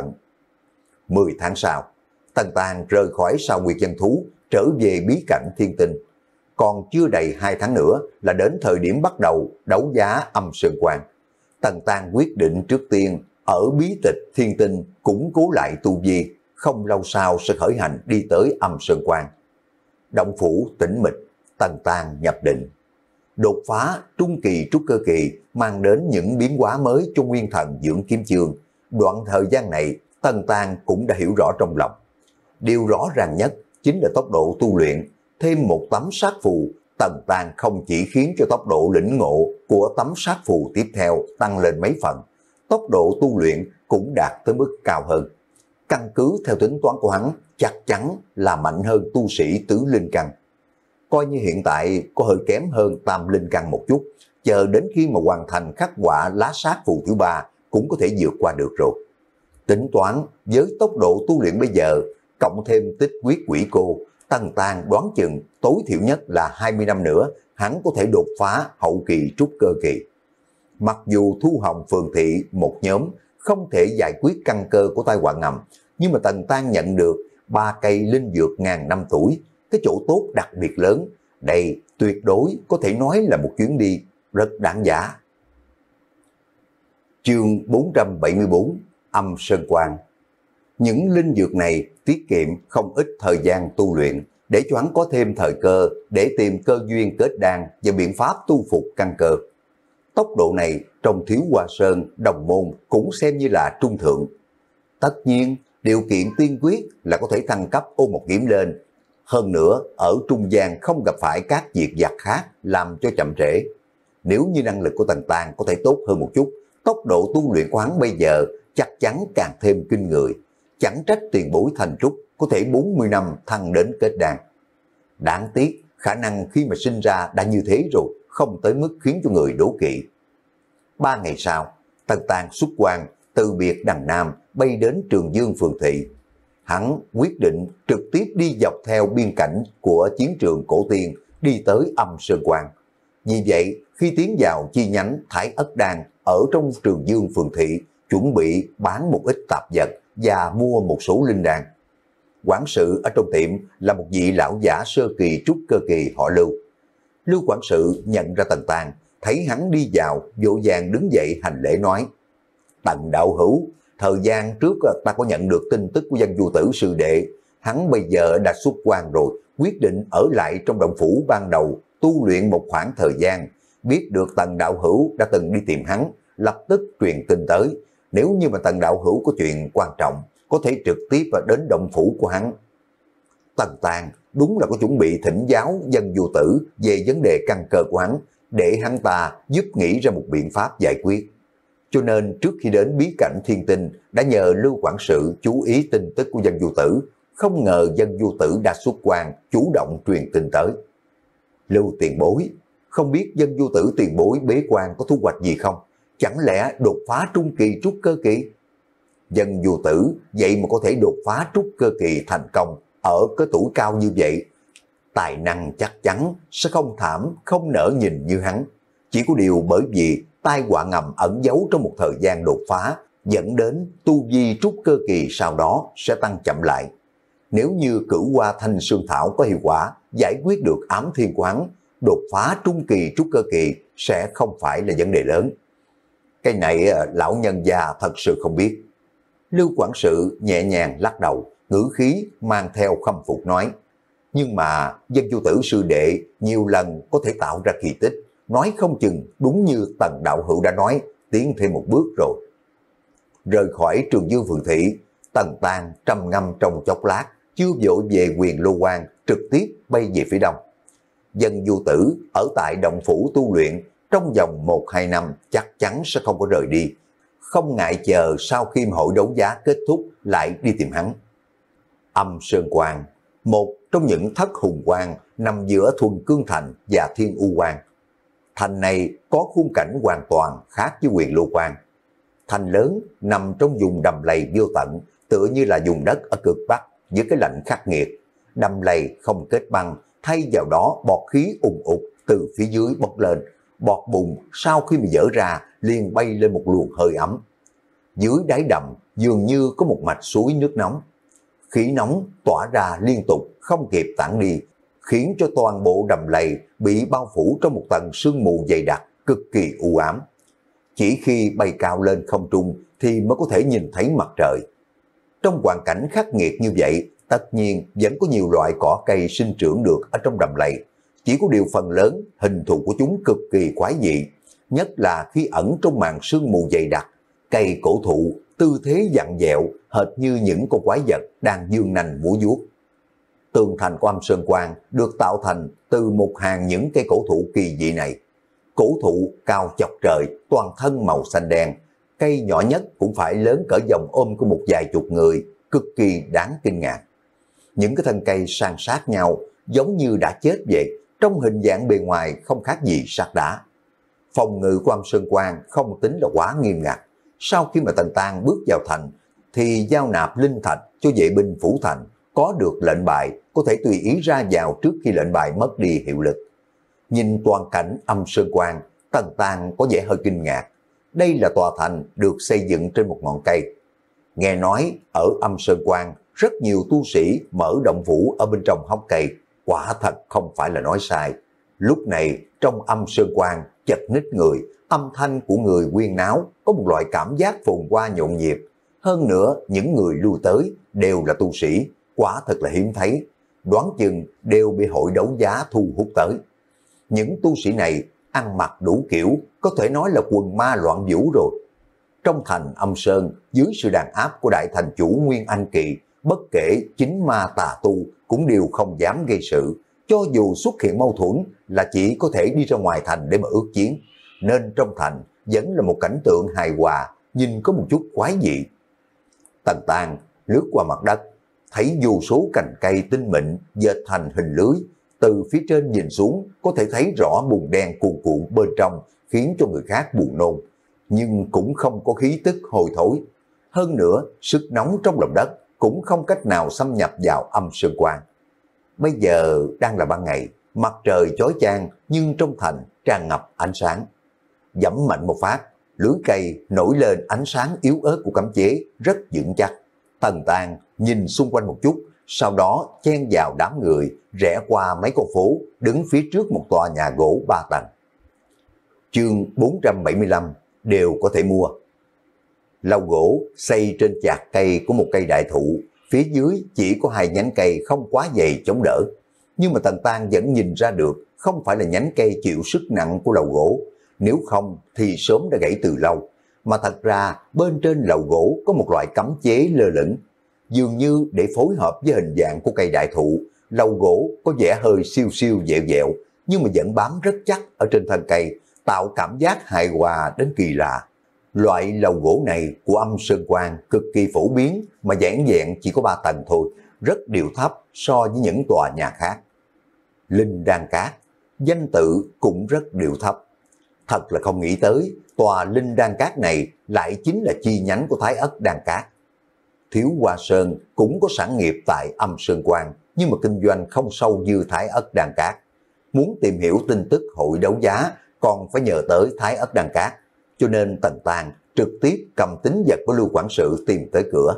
Mười tháng sau, Tần Tàng rời khỏi Sao Nguyệt Dân Thú, trở về bí cảnh thiên tinh. Còn chưa đầy hai tháng nữa là đến thời điểm bắt đầu đấu giá Âm Sơn Quan. Tần Tàng quyết định trước tiên ở bí tịch thiên tinh củng cố lại tu vi, không lâu sau sẽ khởi hành đi tới Âm Sơn Quan. Động phủ tĩnh mịch, Tần Tàng nhập định. Đột phá trung kỳ trúc cơ kỳ mang đến những biến hóa mới cho nguyên thần dưỡng kiếm chương. Đoạn thời gian này, Tần Tàng cũng đã hiểu rõ trong lòng. Điều rõ ràng nhất chính là tốc độ tu luyện. Thêm một tấm sát phù, Tần Tàng không chỉ khiến cho tốc độ lĩnh ngộ của tấm sát phù tiếp theo tăng lên mấy phần, tốc độ tu luyện cũng đạt tới mức cao hơn. Căn cứ theo tính toán của hắn, chắc chắn là mạnh hơn tu sĩ tứ linh căn. Coi như hiện tại có hơi kém hơn tam linh căn một chút, chờ đến khi mà hoàn thành khắc họa lá sát phù thứ ba cũng có thể vượt qua được rồi. Tính toán với tốc độ tu luyện bây giờ, cộng thêm tích huyết quỷ cô, Tần Tàng đoán chừng tối thiểu nhất là hai mươi năm nữa hắn có thể đột phá hậu kỳ trúc cơ kỳ. Mặc dù Thu Hồng Phường Thị một nhóm không thể giải quyết căn cơ của tai họa ngầm, nhưng mà Tần Tàng nhận được ba cây linh dược ngàn năm tuổi, cái chỗ tốt đặc biệt lớn. Đây tuyệt đối có thể nói là một chuyến đi rất đáng giá. Chương bốn trăm bảy mươi tư, Âm Sơn Quan. Những linh dược này tiết kiệm không ít thời gian tu luyện, để cho hắn có thêm thời cơ để tìm cơ duyên kết đan và biện pháp tu phục căn cơ. Tốc độ này trong Thiếu Hoa Sơn, đồng môn cũng xem như là trung thượng. Tất nhiên, điều kiện tiên quyết là có thể thăng cấp ô một kiếm lên. Hơn nữa, ở trung gian không gặp phải các việc vặt khác làm cho chậm trễ. Nếu như năng lực của Tần Tàng có thể tốt hơn một chút, tốc độ tu luyện của hắn bây giờ chắc chắn càng thêm kinh người. Chẳng trách tiền bối Thành Trúc có thể bốn mươi năm thăng đến kết đan. Đáng tiếc, khả năng khi mà sinh ra đã như thế rồi, không tới mức khiến cho người đố kỵ. Ba ngày sau, Tần Tàng xuất quan, từ biệt Đằng Nam, bay đến Trường Dương Phường Thị. Hắn quyết định trực tiếp đi dọc theo biên cảnh của chiến trường Cổ Tiên, đi tới Âm Sơn Quan. Vì vậy, khi tiến vào chi nhánh Thái Ất Đan ở trong Trường Dương Phường Thị, chuẩn bị bán một ít tạp vật và mua một số linh đan. Quản sự ở trong tiệm là một vị lão giả sơ kỳ trúc cơ kỳ họ Lưu. Lưu quản sự nhận ra Tần Tàng, thấy hắn đi vào, vội vàng đứng dậy hành lễ nói: Tần đạo hữu, thời gian trước ta có nhận được tin tức của Dân Du Tử sư đệ, hắn bây giờ đã xuất quan rồi, quyết định ở lại trong động phủ ban đầu, tu luyện một khoảng thời gian. Biết được Tần đạo hữu đã từng đi tìm hắn, lập tức truyền tin tới. Nếu như mà Tần đạo hữu có chuyện quan trọng, có thể trực tiếp đến động phủ của hắn. Tần Tàng đúng là có chuẩn bị thỉnh giáo Dân Du Tử về vấn đề căn cơ của hắn, để hắn ta giúp nghĩ ra một biện pháp giải quyết. Cho nên trước khi đến bí cảnh thiên tinh, đã nhờ Lưu quản sự chú ý tin tức của Dân Du Tử. Không ngờ Dân Du Tử đã xuất quan, chủ động truyền tin tới. Lưu tiền bối, không biết Dân Du Tử tiền bối bế quan có thu hoạch gì không? Chẳng lẽ đột phá trung kỳ trúc cơ kỳ? Dân Du Tử vậy mà có thể đột phá trúc cơ kỳ thành công ở cái tuổi cao như vậy. Tài năng chắc chắn sẽ không thảm, không nỡ nhìn như hắn. Chỉ có điều bởi vì tai họa ngầm ẩn giấu trong một thời gian đột phá, dẫn đến tu vi trúc cơ kỳ sau đó sẽ tăng chậm lại. Nếu như cửu hoa thanh sương thảo có hiệu quả, giải quyết được ám thiên của hắn, đột phá trung kỳ trúc cơ kỳ sẽ không phải là vấn đề lớn. Cái này lão nhân già thật sự không biết. Lưu quản sự nhẹ nhàng lắc đầu, ngữ khí mang theo khâm phục nói. Nhưng mà Dân Chu Tử sư đệ nhiều lần có thể tạo ra kỳ tích, nói không chừng đúng như Tần đạo hữu đã nói, tiến thêm một bước rồi. Rời khỏi Trường Dương Phường Thị, Tần Tang trầm ngâm trong chốc lát, chưa vội về Quyền Lô Quan, trực tiếp bay về phía đông. Dân Du Tử ở tại động phủ tu luyện, trong vòng một hai năm chắc chắn sẽ không có rời đi, không ngại chờ sau khi hội đấu giá kết thúc lại đi tìm hắn. Âm Sơn Quan, một trong những thất hùng quan nằm giữa Thuần Cương Thành và Thiên U Quan. Thành này có khung cảnh hoàn toàn khác với Quyền Lô Quan. Thành lớn nằm trong vùng đầm lầy vô tận, tựa như là vùng đất ở cực Bắc với cái lạnh khắc nghiệt. Đầm lầy không kết băng, thay vào đó bọt khí ùn ụt từ phía dưới bốc lên. Bọt bùn sau khi bị dỡ ra liền bay lên một luồng hơi ấm. Dưới đáy đầm dường như có một mạch suối nước nóng. Khí nóng tỏa ra liên tục không kịp tản đi, khiến cho toàn bộ đầm lầy bị bao phủ trong một tầng sương mù dày đặc, cực kỳ u ám. Chỉ khi bay cao lên không trung thì mới có thể nhìn thấy mặt trời. Trong hoàn cảnh khắc nghiệt như vậy, tất nhiên vẫn có nhiều loại cỏ cây sinh trưởng được ở trong đầm lầy. Chỉ có điều phần lớn hình thù của chúng cực kỳ quái dị, nhất là khi ẩn trong màn sương mù dày đặc, cây cổ thụ tư thế vặn vẹo hệt như những con quái vật đang dương nanh múa vuốt. Tường thành của Âm Sơn Quan được tạo thành từ một hàng những cây cổ thụ kỳ dị này. Cổ thụ cao chọc trời, toàn thân màu xanh đen, cây nhỏ nhất cũng phải lớn cỡ vòng ôm của một vài chục người, cực kỳ đáng kinh ngạc. Những cái thân cây san sát nhau giống như đã chết vậy, trong hình dạng bề ngoài không khác gì sắt đá. Phòng ngự của Âm Sơn Quan không tính là quá nghiêm ngặt. Sau khi mà Tần Tang bước vào thành thì giao nạp linh thạch cho vệ binh phủ thành, có được lệnh bài có thể tùy ý ra vào trước khi lệnh bài mất đi hiệu lực. Nhìn toàn cảnh Âm Sơn Quan, Tần Tang có vẻ hơi kinh ngạc. Đây là tòa thành được xây dựng trên một ngọn cây. Nghe nói ở Âm Sơn Quan rất nhiều tu sĩ mở động phủ ở bên trong hốc cây, quả thật không phải là nói sai. Lúc này trong Âm Sơn Quan chật ních người, âm thanh của người huyên náo, có một loại cảm giác phồn hoa nhộn nhịp. Hơn nữa những người lui tới đều là tu sĩ, quả thật là hiếm thấy, đoán chừng đều bị hội đấu giá thu hút tới. Những tu sĩ này ăn mặc đủ kiểu, có thể nói là quần ma loạn vũ rồi. Trong thành Âm Sơn, dưới sự đàn áp của đại thành chủ Nguyên Anh Kỳ, bất kể chính ma tà tu cũng đều không dám gây sự. Cho dù xuất hiện mâu thuẫn là chỉ có thể đi ra ngoài thành để mà ước chiến. Nên trong thành vẫn là một cảnh tượng hài hòa, nhìn có một chút quái dị. Tần Tang lướt qua mặt đất, thấy vô số cành cây tinh mịn dệt thành hình lưới. Từ phía trên nhìn xuống có thể thấy rõ bùn đen cuồn cuộn bên trong, khiến cho người khác buồn nôn, nhưng cũng không có khí tức hôi thối. Hơn nữa, sức nóng trong lòng đất cũng không cách nào xâm nhập vào Âm Sơn Quan. Bây giờ đang là ban ngày, mặt trời chói chang nhưng trong thành tràn ngập ánh sáng. Giẫm mạnh một phát, lưới cây nổi lên ánh sáng yếu ớt của cấm chế rất vững chắc. Tần Tang nhìn xung quanh một chút, sau đó chen vào đám người, rẽ qua mấy con phố, đứng phía trước một tòa nhà gỗ ba tầng. Chương bốn trăm bảy mươi lăm đều có thể mua. Lầu gỗ xây trên chạc cây của một cây đại thụ, phía dưới chỉ có hai nhánh cây không quá dày chống đỡ. Nhưng mà Tần Tang vẫn nhìn ra được không phải là nhánh cây chịu sức nặng của lầu gỗ, nếu không thì sớm đã gãy từ lâu. Mà thật ra bên trên lầu gỗ có một loại cấm chế lơ lửng. Dường như để phối hợp với hình dạng của cây đại thụ, lầu gỗ có vẻ hơi siêu siêu dẹo dẹo, nhưng mà vẫn bám rất chắc ở trên thân cây, tạo cảm giác hài hòa đến kỳ lạ. Loại lầu gỗ này của Âm Sơn Quan cực kỳ phổ biến, mà giản vẹn chỉ có ba tầng thôi, rất điệu thấp so với những tòa nhà khác. Linh Đan Cát, danh tự cũng rất điệu thấp. Thật là không nghĩ tới, tòa Linh Đan Cát này lại chính là chi nhánh của Thái Ất Đan Cát. Thiếu Hoa Sơn cũng có sản nghiệp tại Âm Sơn Quan, nhưng mà kinh doanh không sâu như Thái Ất Đan Cát. Muốn tìm hiểu tin tức hội đấu giá, còn phải nhờ tới Thái Ất Đan Cát. cho nên Tần Tang trực tiếp cầm tín vật của Lưu quản sự tìm tới cửa.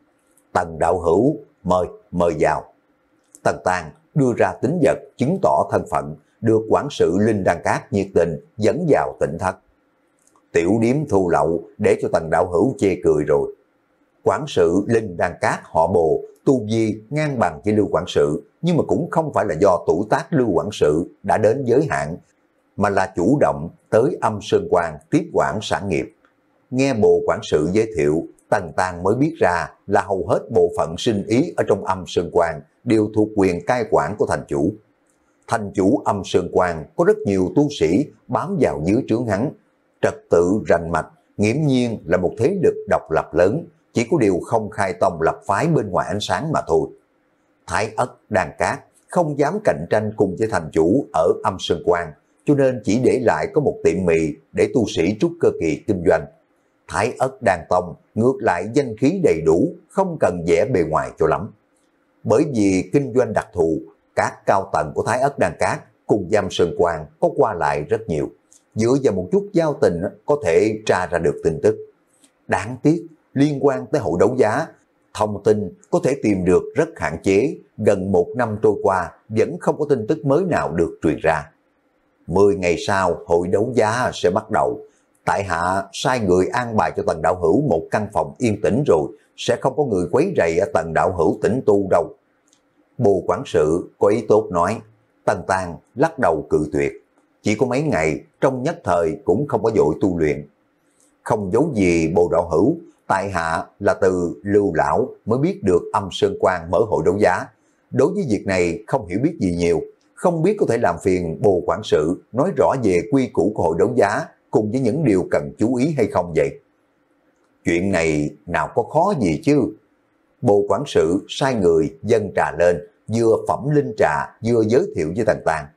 Tần đạo hữu, mời, mời vào. Tần Tang đưa ra tín vật chứng tỏ thân phận, được quản sự Linh Đan Cát nhiệt tình dẫn vào tỉnh thất. Tiểu điếm thu lậu để cho Tần đạo hữu chê cười rồi. Quản sự Linh Đan Cát họ Bồ, tu vi ngang bằng với Lưu quản sự, nhưng mà cũng không phải là do tuổi tác Lưu quản sự đã đến giới hạn, mà là chủ động tới Âm Sơn Quan tiếp quản sản nghiệp. Nghe Bồ quản sự giới thiệu, Tần Tang mới biết ra là hầu hết bộ phận sinh ý ở trong Âm Sơn Quan đều thuộc quyền cai quản của thành chủ. Thành chủ Âm Sơn Quan có rất nhiều tu sĩ bám vào dưới trướng hắn, trật tự rành mạch, nghiễm nhiên là một thế lực độc lập lớn, chỉ có điều không khai tông lập phái bên ngoài ánh sáng mà thôi. Thái Ất Đan Cát không dám cạnh tranh cùng với thành chủ ở Âm Sơn Quan, cho nên chỉ để lại có một tiệm mì để tu sĩ trúc cơ kỳ kinh doanh. Thái Ất Đan Tông ngược lại danh khí đầy đủ, không cần vẽ bề ngoài cho lắm. Bởi vì kinh doanh đặc thù, các cao tầng của Thái Ất Đan Cát cùng Âm Sơn Quan có qua lại rất nhiều, dựa vào một chút giao tình có thể tra ra được tin tức. Đáng tiếc, liên quan tới hội đấu giá, thông tin có thể tìm được rất hạn chế, gần một năm trôi qua vẫn không có tin tức mới nào được truyền ra. Mười ngày sau hội đấu giá sẽ bắt đầu, tại hạ sai người an bài cho Tần đạo hữu một căn phòng yên tĩnh rồi, sẽ không có người quấy rầy ở Tần đạo hữu tĩnh tu đâu. Bồ quản sự có ý tốt nói. Tần Tang lắc đầu cự tuyệt, chỉ có mấy ngày, trong nhất thời cũng không có vội tu luyện. Không giấu gì Bồ đạo hữu, tại hạ là từ Lưu lão mới biết được Âm Sơn Quan mở hội đấu giá. Đối với việc này không hiểu biết gì nhiều, không biết có thể làm phiền Bồ quản sự nói rõ về quy củ của hội đấu giá cùng với những điều cần chú ý hay không vậy? Chuyện này nào có khó gì chứ? Bồ quản sự sai người dâng trà lên, vừa phẩm linh trà vừa giới thiệu với Tần Tang.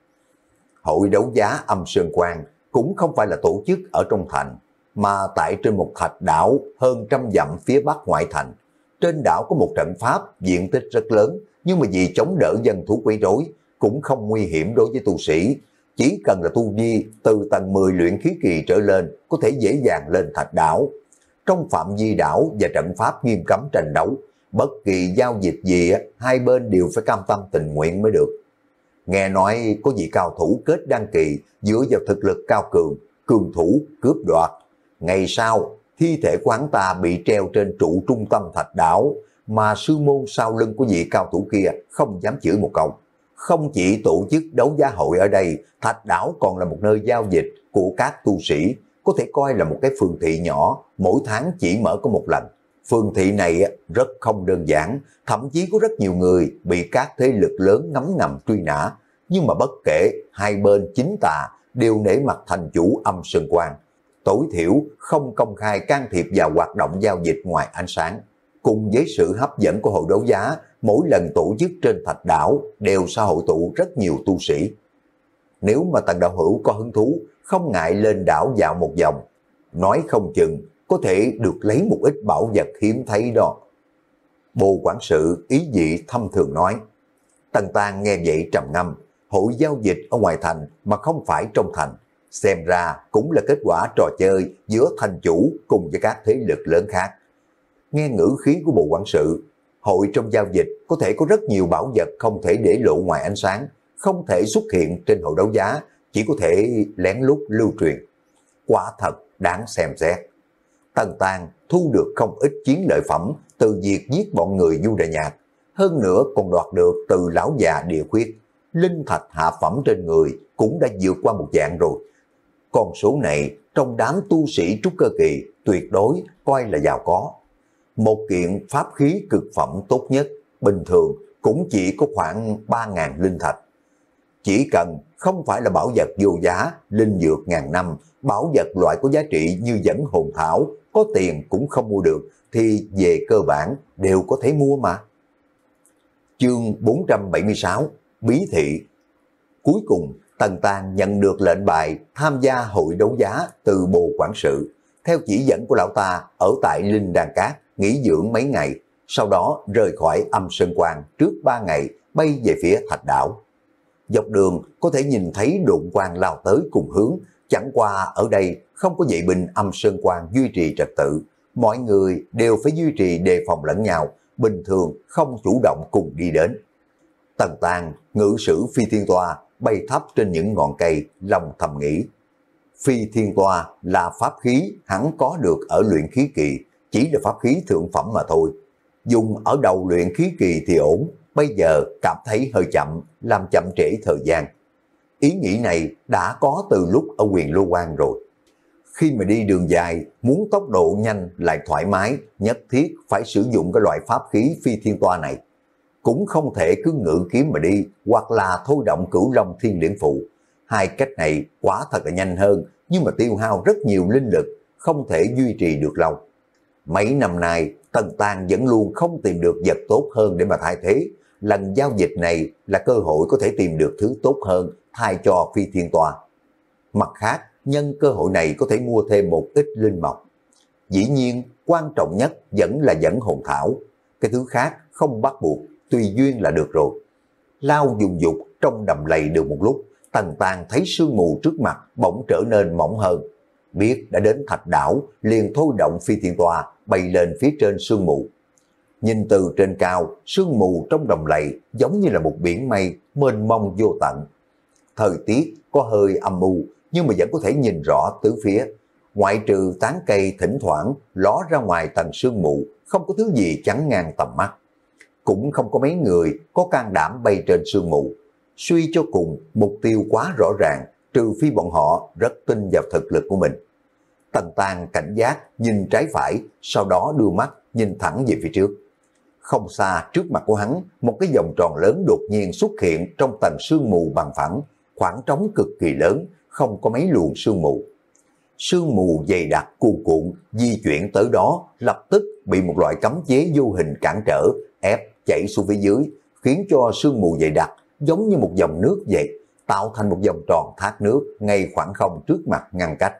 Hội đấu giá Âm Sơn Quan cũng không phải là tổ chức ở trong thành, mà tại trên một thạch đảo hơn trăm dặm phía bắc ngoại thành. Trên đảo có một trận pháp diện tích rất lớn, nhưng mà vì chống đỡ dân thú quấy rối cũng không nguy hiểm đối với tu sĩ. Chỉ cần là tu vi từ tầng mười luyện khí kỳ trở lên có thể dễ dàng lên thạch đảo. Trong phạm vi đảo và trận pháp nghiêm cấm tranh đấu, bất kỳ giao dịch gì hai bên đều phải cam tâm tình nguyện mới được. Nghe nói có vị cao thủ kết đăng kỳ dựa vào thực lực cao cường, cường thủ cướp đoạt. Ngày sau, thi thể của hắn ta bị treo trên trụ trung tâm thạch đảo, mà sư môn sau lưng của vị cao thủ kia không dám chửi một câu. Không chỉ tổ chức đấu giá hội ở đây, thạch đảo còn là một nơi giao dịch của các tu sĩ, có thể coi là một cái phường thị nhỏ, mỗi tháng chỉ mở có một lần. Phường thị này rất không đơn giản, thậm chí có rất nhiều người bị các thế lực lớn ngấm ngầm truy nã, nhưng mà bất kể hai bên chính tà đều nể mặt thành chủ Âm Sơn Quan, tối thiểu không công khai can thiệp vào hoạt động giao dịch ngoài ánh sáng. Cùng với sự hấp dẫn của hội đấu giá, mỗi lần tổ chức trên thạch đảo đều sẽ hội tụ rất nhiều tu sĩ. Nếu mà Tần đạo hữu có hứng thú, không ngại lên đảo dạo một vòng, nói không chừng có thể được lấy một ít bảo vật hiếm thấy đó. Bồ quản sự ý dị thâm thường nói. Tần Tang nghe vậy trầm ngâm, hội giao dịch ở ngoài thành mà không phải trong thành, xem ra cũng là kết quả trò chơi giữa thành chủ cùng với các thế lực lớn khác. Nghe ngữ khí của Bồ quản sự, hội trong giao dịch có thể có rất nhiều bảo vật không thể để lộ ngoài ánh sáng, không thể xuất hiện trên hội đấu giá, chỉ có thể lén lút lưu truyền. Quả thật đáng xem xét. Tần Tang thu được không ít chiến lợi phẩm từ việc giết bọn người Du Đại Nhạc, hơn nữa còn đoạt được từ lão già Địa Khuyết. Linh thạch hạ phẩm trên người cũng đã vượt qua một dạng rồi. Con số này trong đám tu sĩ trúc cơ kỳ tuyệt đối coi là giàu có. Một kiện pháp khí cực phẩm tốt nhất, bình thường cũng chỉ có khoảng ba ngàn linh thạch. Chỉ cần không phải là bảo vật vô giá, linh dược ngàn năm, bảo vật loại có giá trị như dẫn hồn thảo, có tiền cũng không mua được, thì về cơ bản đều có thể mua mà. Chương bốn trăm bảy mươi sáu, Bí thị. Cuối cùng, Tần Tang nhận được lệnh bài tham gia hội đấu giá từ Bồ quản sự. Theo chỉ dẫn của lão ta, ở tại Linh Đan Cát, nghỉ dưỡng mấy ngày, sau đó rời khỏi Âm Sơn Quan trước ba ngày, bay về phía thạch đảo. Dọc đường có thể nhìn thấy độn quang lao tới cùng hướng, chẳng qua ở đây không có vệ binh âm sơn quan duy trì trật tự, mọi người đều phải duy trì đề phòng lẫn nhau, bình thường không chủ động cùng đi đến. Tần Tàng ngự sử phi thiên toa bay thấp trên những ngọn cây, lòng thầm nghĩ. Phi thiên toa là pháp khí hắn có được ở luyện khí kỳ, chỉ là pháp khí thượng phẩm mà thôi. Dùng ở đầu luyện khí kỳ thì ổn, bây giờ cảm thấy hơi chậm, làm chậm trễ thời gian. Ý nghĩ này đã có từ lúc ở Huyền Lô Quan rồi. Khi mà đi đường dài, muốn tốc độ nhanh lại thoải mái, nhất thiết phải sử dụng cái loại pháp khí phi thiên toa này. Cũng không thể cứ ngự kiếm mà đi, hoặc là thôi động Cửu Long Thiên Liễn Phụ. Hai cách này quả thật là nhanh hơn, nhưng mà tiêu hao rất nhiều linh lực, không thể duy trì được lâu. Mấy năm nay, Tần Tàng vẫn luôn không tìm được vật tốt hơn để mà thay thế. Lần giao dịch này là cơ hội có thể tìm được thứ tốt hơn thay cho phi thiên toa. Mặt khác, nhân cơ hội này có thể mua thêm một ít linh mộc. Dĩ nhiên, quan trọng nhất vẫn là dẫn hồn thảo. Cái thứ khác không bắt buộc, tùy duyên là được rồi. Lao dùng dục trong đầm lầy được một lúc, Tần Tàng thấy sương mù trước mặt bỗng trở nên mỏng hơn. Biết đã đến thạch đảo, liền thôi động phi thiên toa bay lên phía trên sương mù. Nhìn từ trên cao, sương mù trong đầm lầy giống như là một biển mây mênh mông vô tận. Thời tiết có hơi âm u, nhưng mà vẫn có thể nhìn rõ tứ phía. Ngoại trừ tán cây thỉnh thoảng ló ra ngoài tầng sương mù, không có thứ gì chắn ngang tầm mắt. Cũng không có mấy người có can đảm bay trên sương mù. Suy cho cùng, mục tiêu quá rõ ràng, trừ phi bọn họ rất tin vào thực lực của mình. Tần Tàng cảnh giác, nhìn trái phải, sau đó đưa mắt nhìn thẳng về phía trước. Không xa trước mặt của hắn, một cái vòng tròn lớn đột nhiên xuất hiện trong tầng sương mù bằng phẳng, khoảng trống cực kỳ lớn, không có mấy luồng sương mù. Sương mù dày đặc cuồn cuộn, di chuyển tới đó, lập tức bị một loại cấm chế vô hình cản trở, ép chảy xuống phía dưới, khiến cho sương mù dày đặc giống như một dòng nước vậy, tạo thành một vòng tròn thác nước ngay khoảng không trước mặt ngăn cách.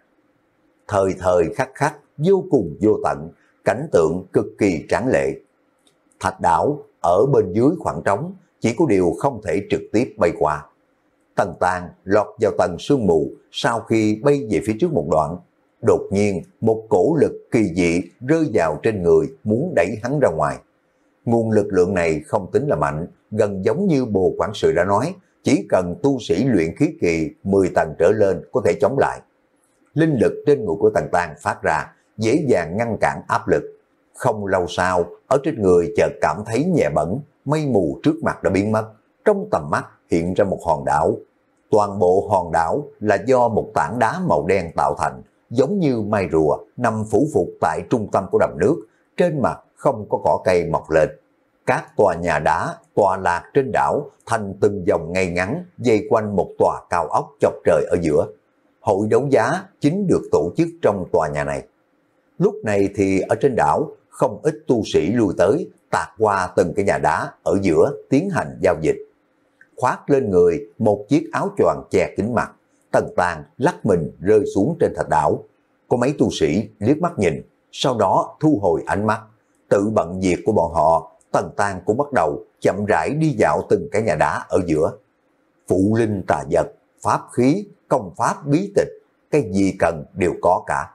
Thời thời khắc khắc, vô cùng vô tận, cảnh tượng cực kỳ tráng lệ. Thạch đảo ở bên dưới khoảng trống, chỉ có điều không thể trực tiếp bay qua. Tần Tàng lọt vào tầng sương mù, sau khi bay về phía trước một đoạn, đột nhiên một cổ lực kỳ dị rơi vào trên người, muốn đẩy hắn ra ngoài. Nguồn lực lượng này không tính là mạnh, gần giống như Bồ Quản sự đã nói, chỉ cần tu sĩ luyện khí kỳ mười tầng trở lên có thể chống lại. Linh lực trên người của Tần Tàng phát ra, dễ dàng ngăn cản áp lực. Không lâu sau, ở trên người chợt cảm thấy nhẹ bẩn, mây mù trước mặt đã biến mất, trong tầm mắt hiện ra một hòn đảo. Toàn bộ hòn đảo là do một tảng đá màu đen tạo thành, giống như mai rùa nằm phủ phục tại trung tâm của đầm nước, trên mặt không có cỏ cây mọc lên. Các tòa nhà đá tòa lạc trên đảo thành từng dòng ngay ngắn dây quanh một tòa cao ốc chọc trời ở giữa. Hội đấu giá chính được tổ chức trong tòa nhà này. Lúc này thì ở trên đảo không ít tu sĩ lui tới, tạt qua từng cái nhà đá ở giữa tiến hành giao dịch. Khoác lên người một chiếc áo choàng che kín mặt, Tần Tàng lắc mình rơi xuống trên thạch đảo. Có mấy tu sĩ liếc mắt nhìn, sau đó thu hồi ánh mắt. Tự bận việc của bọn họ, Tần Tàng cũng bắt đầu chậm rãi đi dạo từng cái nhà đá ở giữa. Phụ linh tà vật, pháp khí, công pháp bí tịch, cái gì cần đều có cả.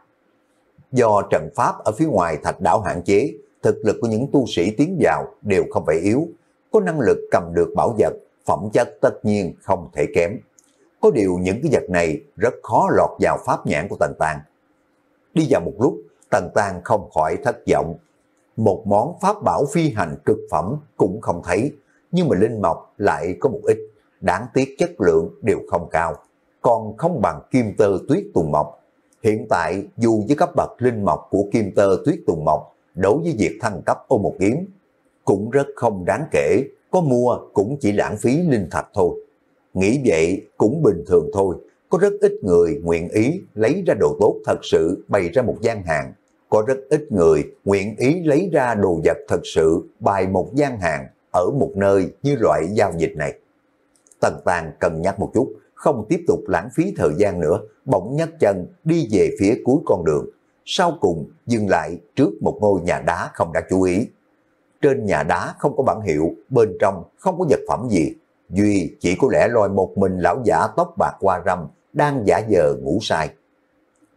Do trận pháp ở phía ngoài thạch đảo hạn chế, thực lực của những tu sĩ tiến vào đều không phải yếu, có năng lực cầm được bảo vật, phẩm chất tất nhiên không thể kém. Có điều những cái vật này rất khó lọt vào pháp nhãn của Tần Tàng. Đi vào một lúc, Tần Tàng không khỏi thất vọng. Một món pháp bảo phi hành cực phẩm cũng không thấy, nhưng mà linh mộc lại có một ít, đáng tiếc chất lượng đều không cao, còn không bằng kim tơ tuyết tùng mộc. Hiện tại dù với cấp bậc linh mộc của kim tơ tuyết tùng mộc, đối với việc thăng cấp ô một kiếm cũng rất không đáng kể, có mua cũng chỉ lãng phí linh thạch thôi. Nghĩ vậy cũng bình thường thôi, có rất ít người nguyện ý lấy ra đồ tốt thật sự bày ra một gian hàng, có rất ít người nguyện ý lấy ra đồ vật thật sự bày một gian hàng ở một nơi như loại giao dịch này. Tần Tàng cân nhắc một chút, không tiếp tục lãng phí thời gian nữa, bỗng nhấc chân đi về phía cuối con đường, sau cùng dừng lại trước một ngôi nhà đá không đáng chú ý. Trên nhà đá không có bảng hiệu, bên trong không có vật phẩm gì, duy chỉ có lẽ loi một mình lão giả tóc bạc qua râm đang giả vờ ngủ say.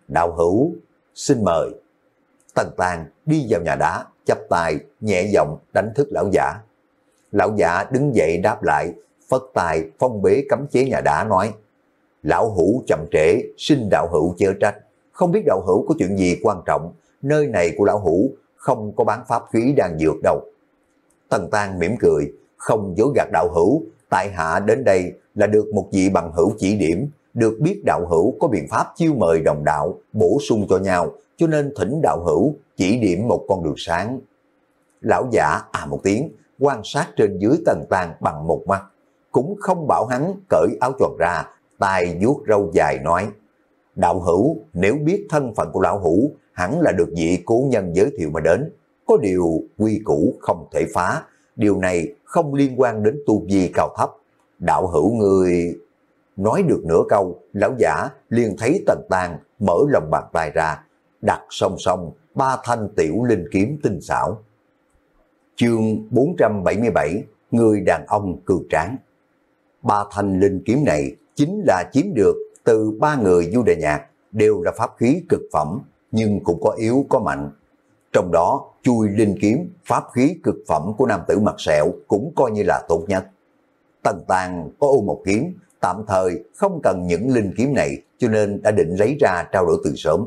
Đạo hữu, xin mời. Tần Tàng đi vào nhà đá, chắp tay, nhẹ giọng đánh thức lão giả. Lão giả đứng dậy đáp lại, phất tay phong bế cấm chế nhà đá nói, lão hữu chậm trễ, xin đạo hữu chớ trách, không biết đạo hữu có chuyện gì quan trọng, nơi này của lão hữu không có bán pháp khí đan dược đâu. Tần Tàng mỉm cười, không dối gạt đạo hữu, tại hạ đến đây là được một vị bằng hữu chỉ điểm, được biết đạo hữu có biện pháp chiêu mời đồng đạo, bổ sung cho nhau, cho nên thỉnh đạo hữu chỉ điểm một con đường sáng. Lão giả à một tiếng, quan sát trên dưới Tần Tàng bằng một mắt, cũng không bảo hắn cởi áo choàng ra, tay vuốt râu dài nói, đạo hữu nếu biết thân phận của lão hữu, hẳn là được vị cố nhân giới thiệu mà đến, có điều quy củ không thể phá, điều này không liên quan đến tu vi cao thấp. Đạo hữu người... Nói được nửa câu, lão giả liền thấy Tần Tàng mở lòng bàn tay ra, đặt song song ba thanh tiểu linh kiếm tinh xảo. Chương bốn trăm bảy mươi bảy, người đàn ông cường tráng. Ba thanh linh kiếm này chính là chiếm được từ ba người Du Đề Nhạc, đều là pháp khí cực phẩm, nhưng cũng có yếu có mạnh. Trong đó, chui linh kiếm, pháp khí cực phẩm của nam tử mặt sẹo cũng coi như là tốt nhất. Tần Tàng có ôm một kiếm, tạm thời không cần những linh kiếm này, cho nên đã định lấy ra trao đổi từ sớm.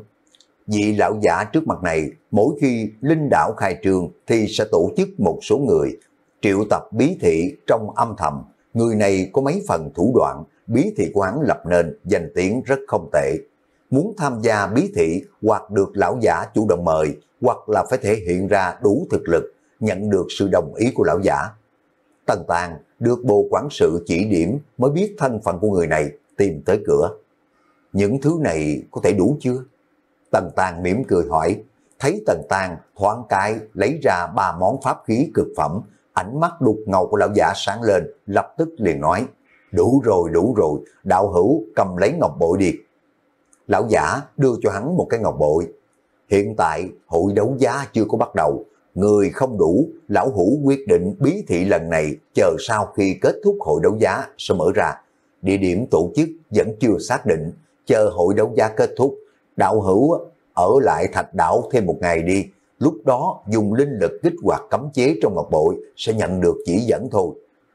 Vị lão giả trước mặt này, mỗi khi linh đảo khai trương thì sẽ tổ chức một số người, triệu tập bí thị trong âm thầm. Người này có mấy phần thủ đoạn, bí thị quán lập nên danh tiếng rất không tệ. Muốn tham gia bí thị hoặc được lão giả chủ động mời, hoặc là phải thể hiện ra đủ thực lực, nhận được sự đồng ý của lão giả. Tần Tàng được bộ quản sự chỉ điểm mới biết thân phận của người này, tìm tới cửa. Những thứ này có thể đủ chưa? Tần Tàng mỉm cười hỏi, thấy Tần Tàng thoáng cái lấy ra ba món pháp khí cực phẩm, ánh mắt đục ngầu của lão giả sáng lên, lập tức liền nói, đủ rồi, đủ rồi, đạo hữu cầm lấy ngọc bội đi. Lão giả đưa cho hắn một cái ngọc bội. Hiện tại hội đấu giá chưa có bắt đầu, người không đủ, lão hữu quyết định bí thị lần này chờ sau khi kết thúc hội đấu giá sẽ mở ra. Địa điểm tổ chức vẫn chưa xác định, chờ hội đấu giá kết thúc, đạo hữu ở lại Thạch Đảo thêm một ngày đi, lúc đó dùng linh lực kích hoạt cấm chế trong ngọc bội sẽ nhận được chỉ dẫn thôi.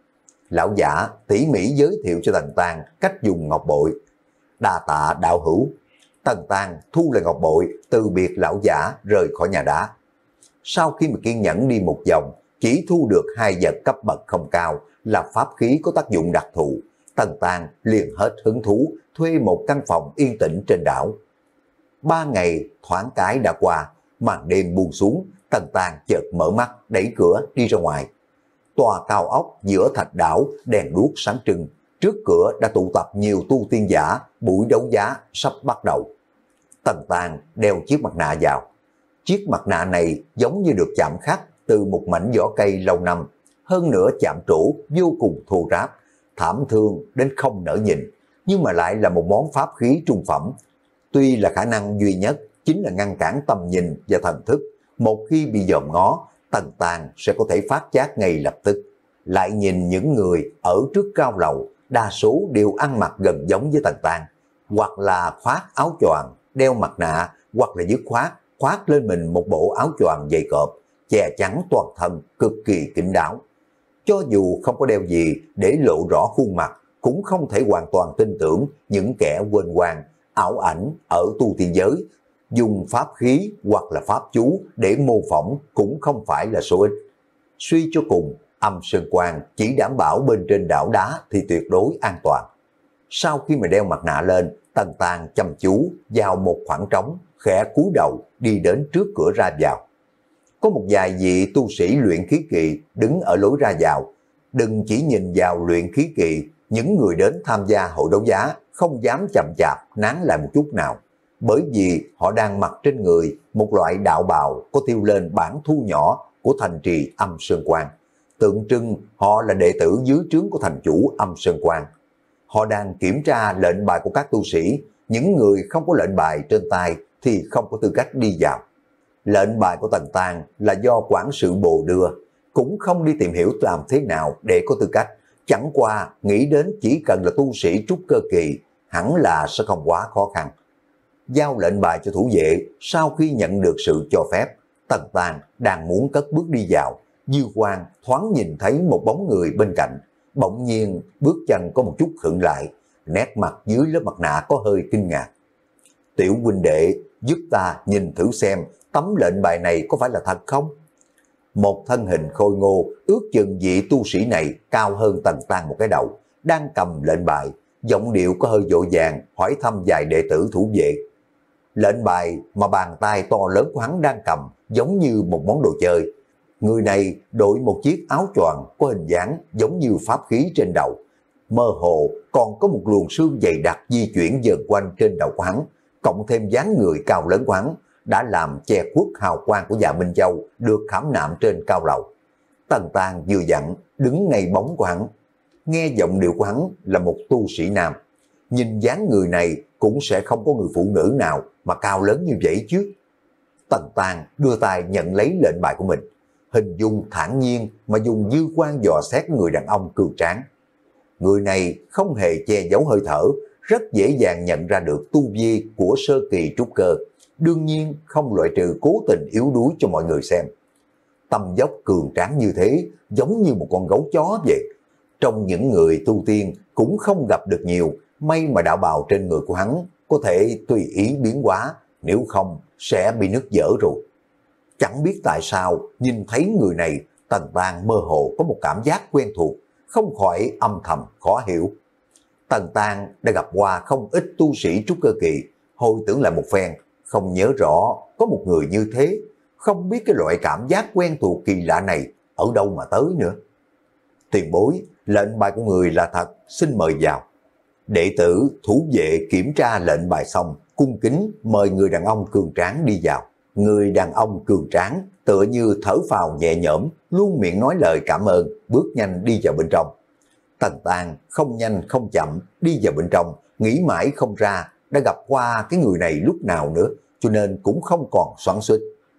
Lão giả tỉ mỉ giới thiệu cho Tần Tàng cách dùng ngọc bội. Đa tạ đạo hữu. Tần Tàng thu lại ngọc bội, từ biệt lão giả rời khỏi nhà đá. Sau khi mà kiên nhẫn đi một vòng, chỉ thu được hai vật cấp bậc không cao là pháp khí có tác dụng đặc thù. Tần Tàng liền hết hứng thú, thuê một căn phòng yên tĩnh trên đảo. Ba ngày thoáng cái đã qua, màn đêm buông xuống, Tần Tàng chợt mở mắt, đẩy cửa đi ra ngoài. Tòa cao ốc giữa Thạch Đảo đèn đuốc sáng trưng, trước cửa đã tụ tập nhiều tu tiên giả, buổi đấu giá sắp bắt đầu. Tần Tàng đeo chiếc mặt nạ vào. Chiếc mặt nạ này giống như được chạm khắc từ một mảnh vỏ cây lâu năm, hơn nữa chạm trổ vô cùng thô ráp, thảm thương đến không nỡ nhìn, nhưng mà lại là một món pháp khí trung phẩm. Tuy là khả năng duy nhất chính là ngăn cản tầm nhìn và thần thức, một khi bị dòm ngó, Tần Tàng sẽ có thể phát giác ngay lập tức. Lại nhìn những người ở trước cao lầu, đa số đều ăn mặc gần giống với Tần Tàng, hoặc là khoác áo choàng, đeo mặt nạ, hoặc là dứt khoát khoác lên mình một bộ áo choàng dày cộp, che chắn toàn thân, cực kỳ kín đáo. Cho dù không có đeo gì để lộ rõ khuôn mặt, cũng không thể hoàn toàn tin tưởng những kẻ quên quang, ảo ảnh ở tu tiên giới. Dùng pháp khí hoặc là pháp chú để mô phỏng cũng không phải là số ít. Suy cho cùng, Âm Sơn Quang chỉ đảm bảo bên trên đảo đá thì tuyệt đối an toàn. Sau khi mà đeo mặt nạ lên, Tần Tàng chăm chú vào một khoảng trống, khẽ cúi đầu đi đến trước cửa ra vào. Có một vài vị tu sĩ luyện khí kỳ đứng ở lối ra vào. Đừng chỉ nhìn vào luyện khí kỳ, những người đến tham gia hội đấu giá không dám chậm chạp nán lại một chút nào, bởi vì họ đang mặc trên người một loại đạo bào có tiêu lên bản thu nhỏ của thành trì Âm Sơn Quang, tượng trưng họ là đệ tử dưới trướng của thành chủ Âm Sơn Quang. Họ đang kiểm tra lệnh bài của các tu sĩ, những người không có lệnh bài trên tay thì không có tư cách đi vào. Lệnh bài của Tần Tàng là do quản sự bồ đưa, cũng không đi tìm hiểu làm thế nào để có tư cách, chẳng qua nghĩ đến chỉ cần là tu sĩ trúc cơ kỳ, hẳn là sẽ không quá khó khăn. giao lệnh bài cho thủ vệ. Sau khi nhận được sự cho phép, Tần Tàng đang muốn cất bước đi vào, Dư Quang thoáng nhìn thấy một bóng người bên cạnh, bỗng nhiên bước chân có một chút khựng lại, nét mặt dưới lớp mặt nạ có hơi kinh ngạc. Tiểu huynh đệ, giúp ta nhìn thử xem tấm lệnh bài này có phải là thật không? Một thân hình khôi ngô, ước chừng vị tu sĩ này cao hơn Tần Tàng một cái đầu, đang cầm lệnh bài, giọng điệu có hơi vội vàng hỏi thăm vài đệ tử thủ vệ. Lệnh bài mà bàn tay to lớn của hắn đang cầm giống như một món đồ chơi. Người này đội một chiếc áo choàng có hình dáng giống như pháp khí trên đầu. Mơ hồ còn có một luồng sương dày đặc di chuyển vần quanh trên đầu của hắn, cộng thêm dáng người cao lớn của hắn đã làm che khuất hào quang của Dạ Minh Châu được khảm nạm trên cao lầu. Tần Tàng vừa dặn đứng ngay bóng của hắn, nghe giọng điệu của hắn là một tu sĩ nam. Nhìn dáng người này cũng sẽ không có người phụ nữ nào mà cao lớn như vậy chứ. Tần Tàng đưa tay nhận lấy lệnh bài của mình, hình dung thản nhiên mà dùng dư quan dò xét người đàn ông cường tráng. Người này không hề che giấu hơi thở, rất dễ dàng nhận ra được tu vi của sơ kỳ trúc cơ, đương nhiên không loại trừ cố tình yếu đuối cho mọi người xem. Tầm dốc cường tráng như thế, giống như một con gấu chó vậy. Trong những người tu tiên cũng không gặp được nhiều, may mà đạo bào trên người của hắn có thể tùy ý biến hóa, nếu không sẽ bị nứt vỡ rồi. Chẳng biết tại sao nhìn thấy người này, Tần Tàng mơ hồ có một cảm giác quen thuộc, không khỏi âm thầm khó hiểu. Tần Tàng đã gặp qua không ít tu sĩ trúc cơ kỳ, hồi tưởng lại một phen, không nhớ rõ có một người như thế, không biết cái loại cảm giác quen thuộc kỳ lạ này ở đâu mà tới nữa. Tiền bối, lệnh bài của người là thật, xin mời vào. Đệ tử thủ vệ kiểm tra lệnh bài xong, cung kính mời người đàn ông cường tráng đi vào. Người đàn ông cường tráng tựa như thở phào nhẹ nhõm, luôn miệng nói lời cảm ơn, bước nhanh đi vào bên trong. Tần Tàng không nhanh không chậm đi vào bên trong, nghĩ mãi không ra đã gặp qua cái người này lúc nào nữa, cho nên cũng không còn xoắn xuýt.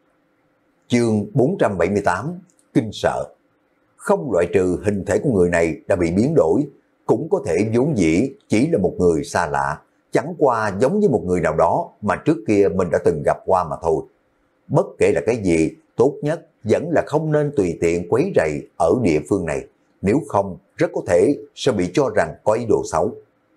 Chương bốn trăm bảy mươi tám, kinh sợ. Không loại trừ hình thể của người này đã bị biến đổi, cũng có thể vốn dĩ chỉ là một người xa lạ, chẳng qua giống như một người nào đó mà trước kia mình đã từng gặp qua mà thôi. Bất kể là cái gì, tốt nhất vẫn là không nên tùy tiện quấy rầy ở địa phương này, nếu không rất có thể sẽ bị cho rằng có ý đồ xấu.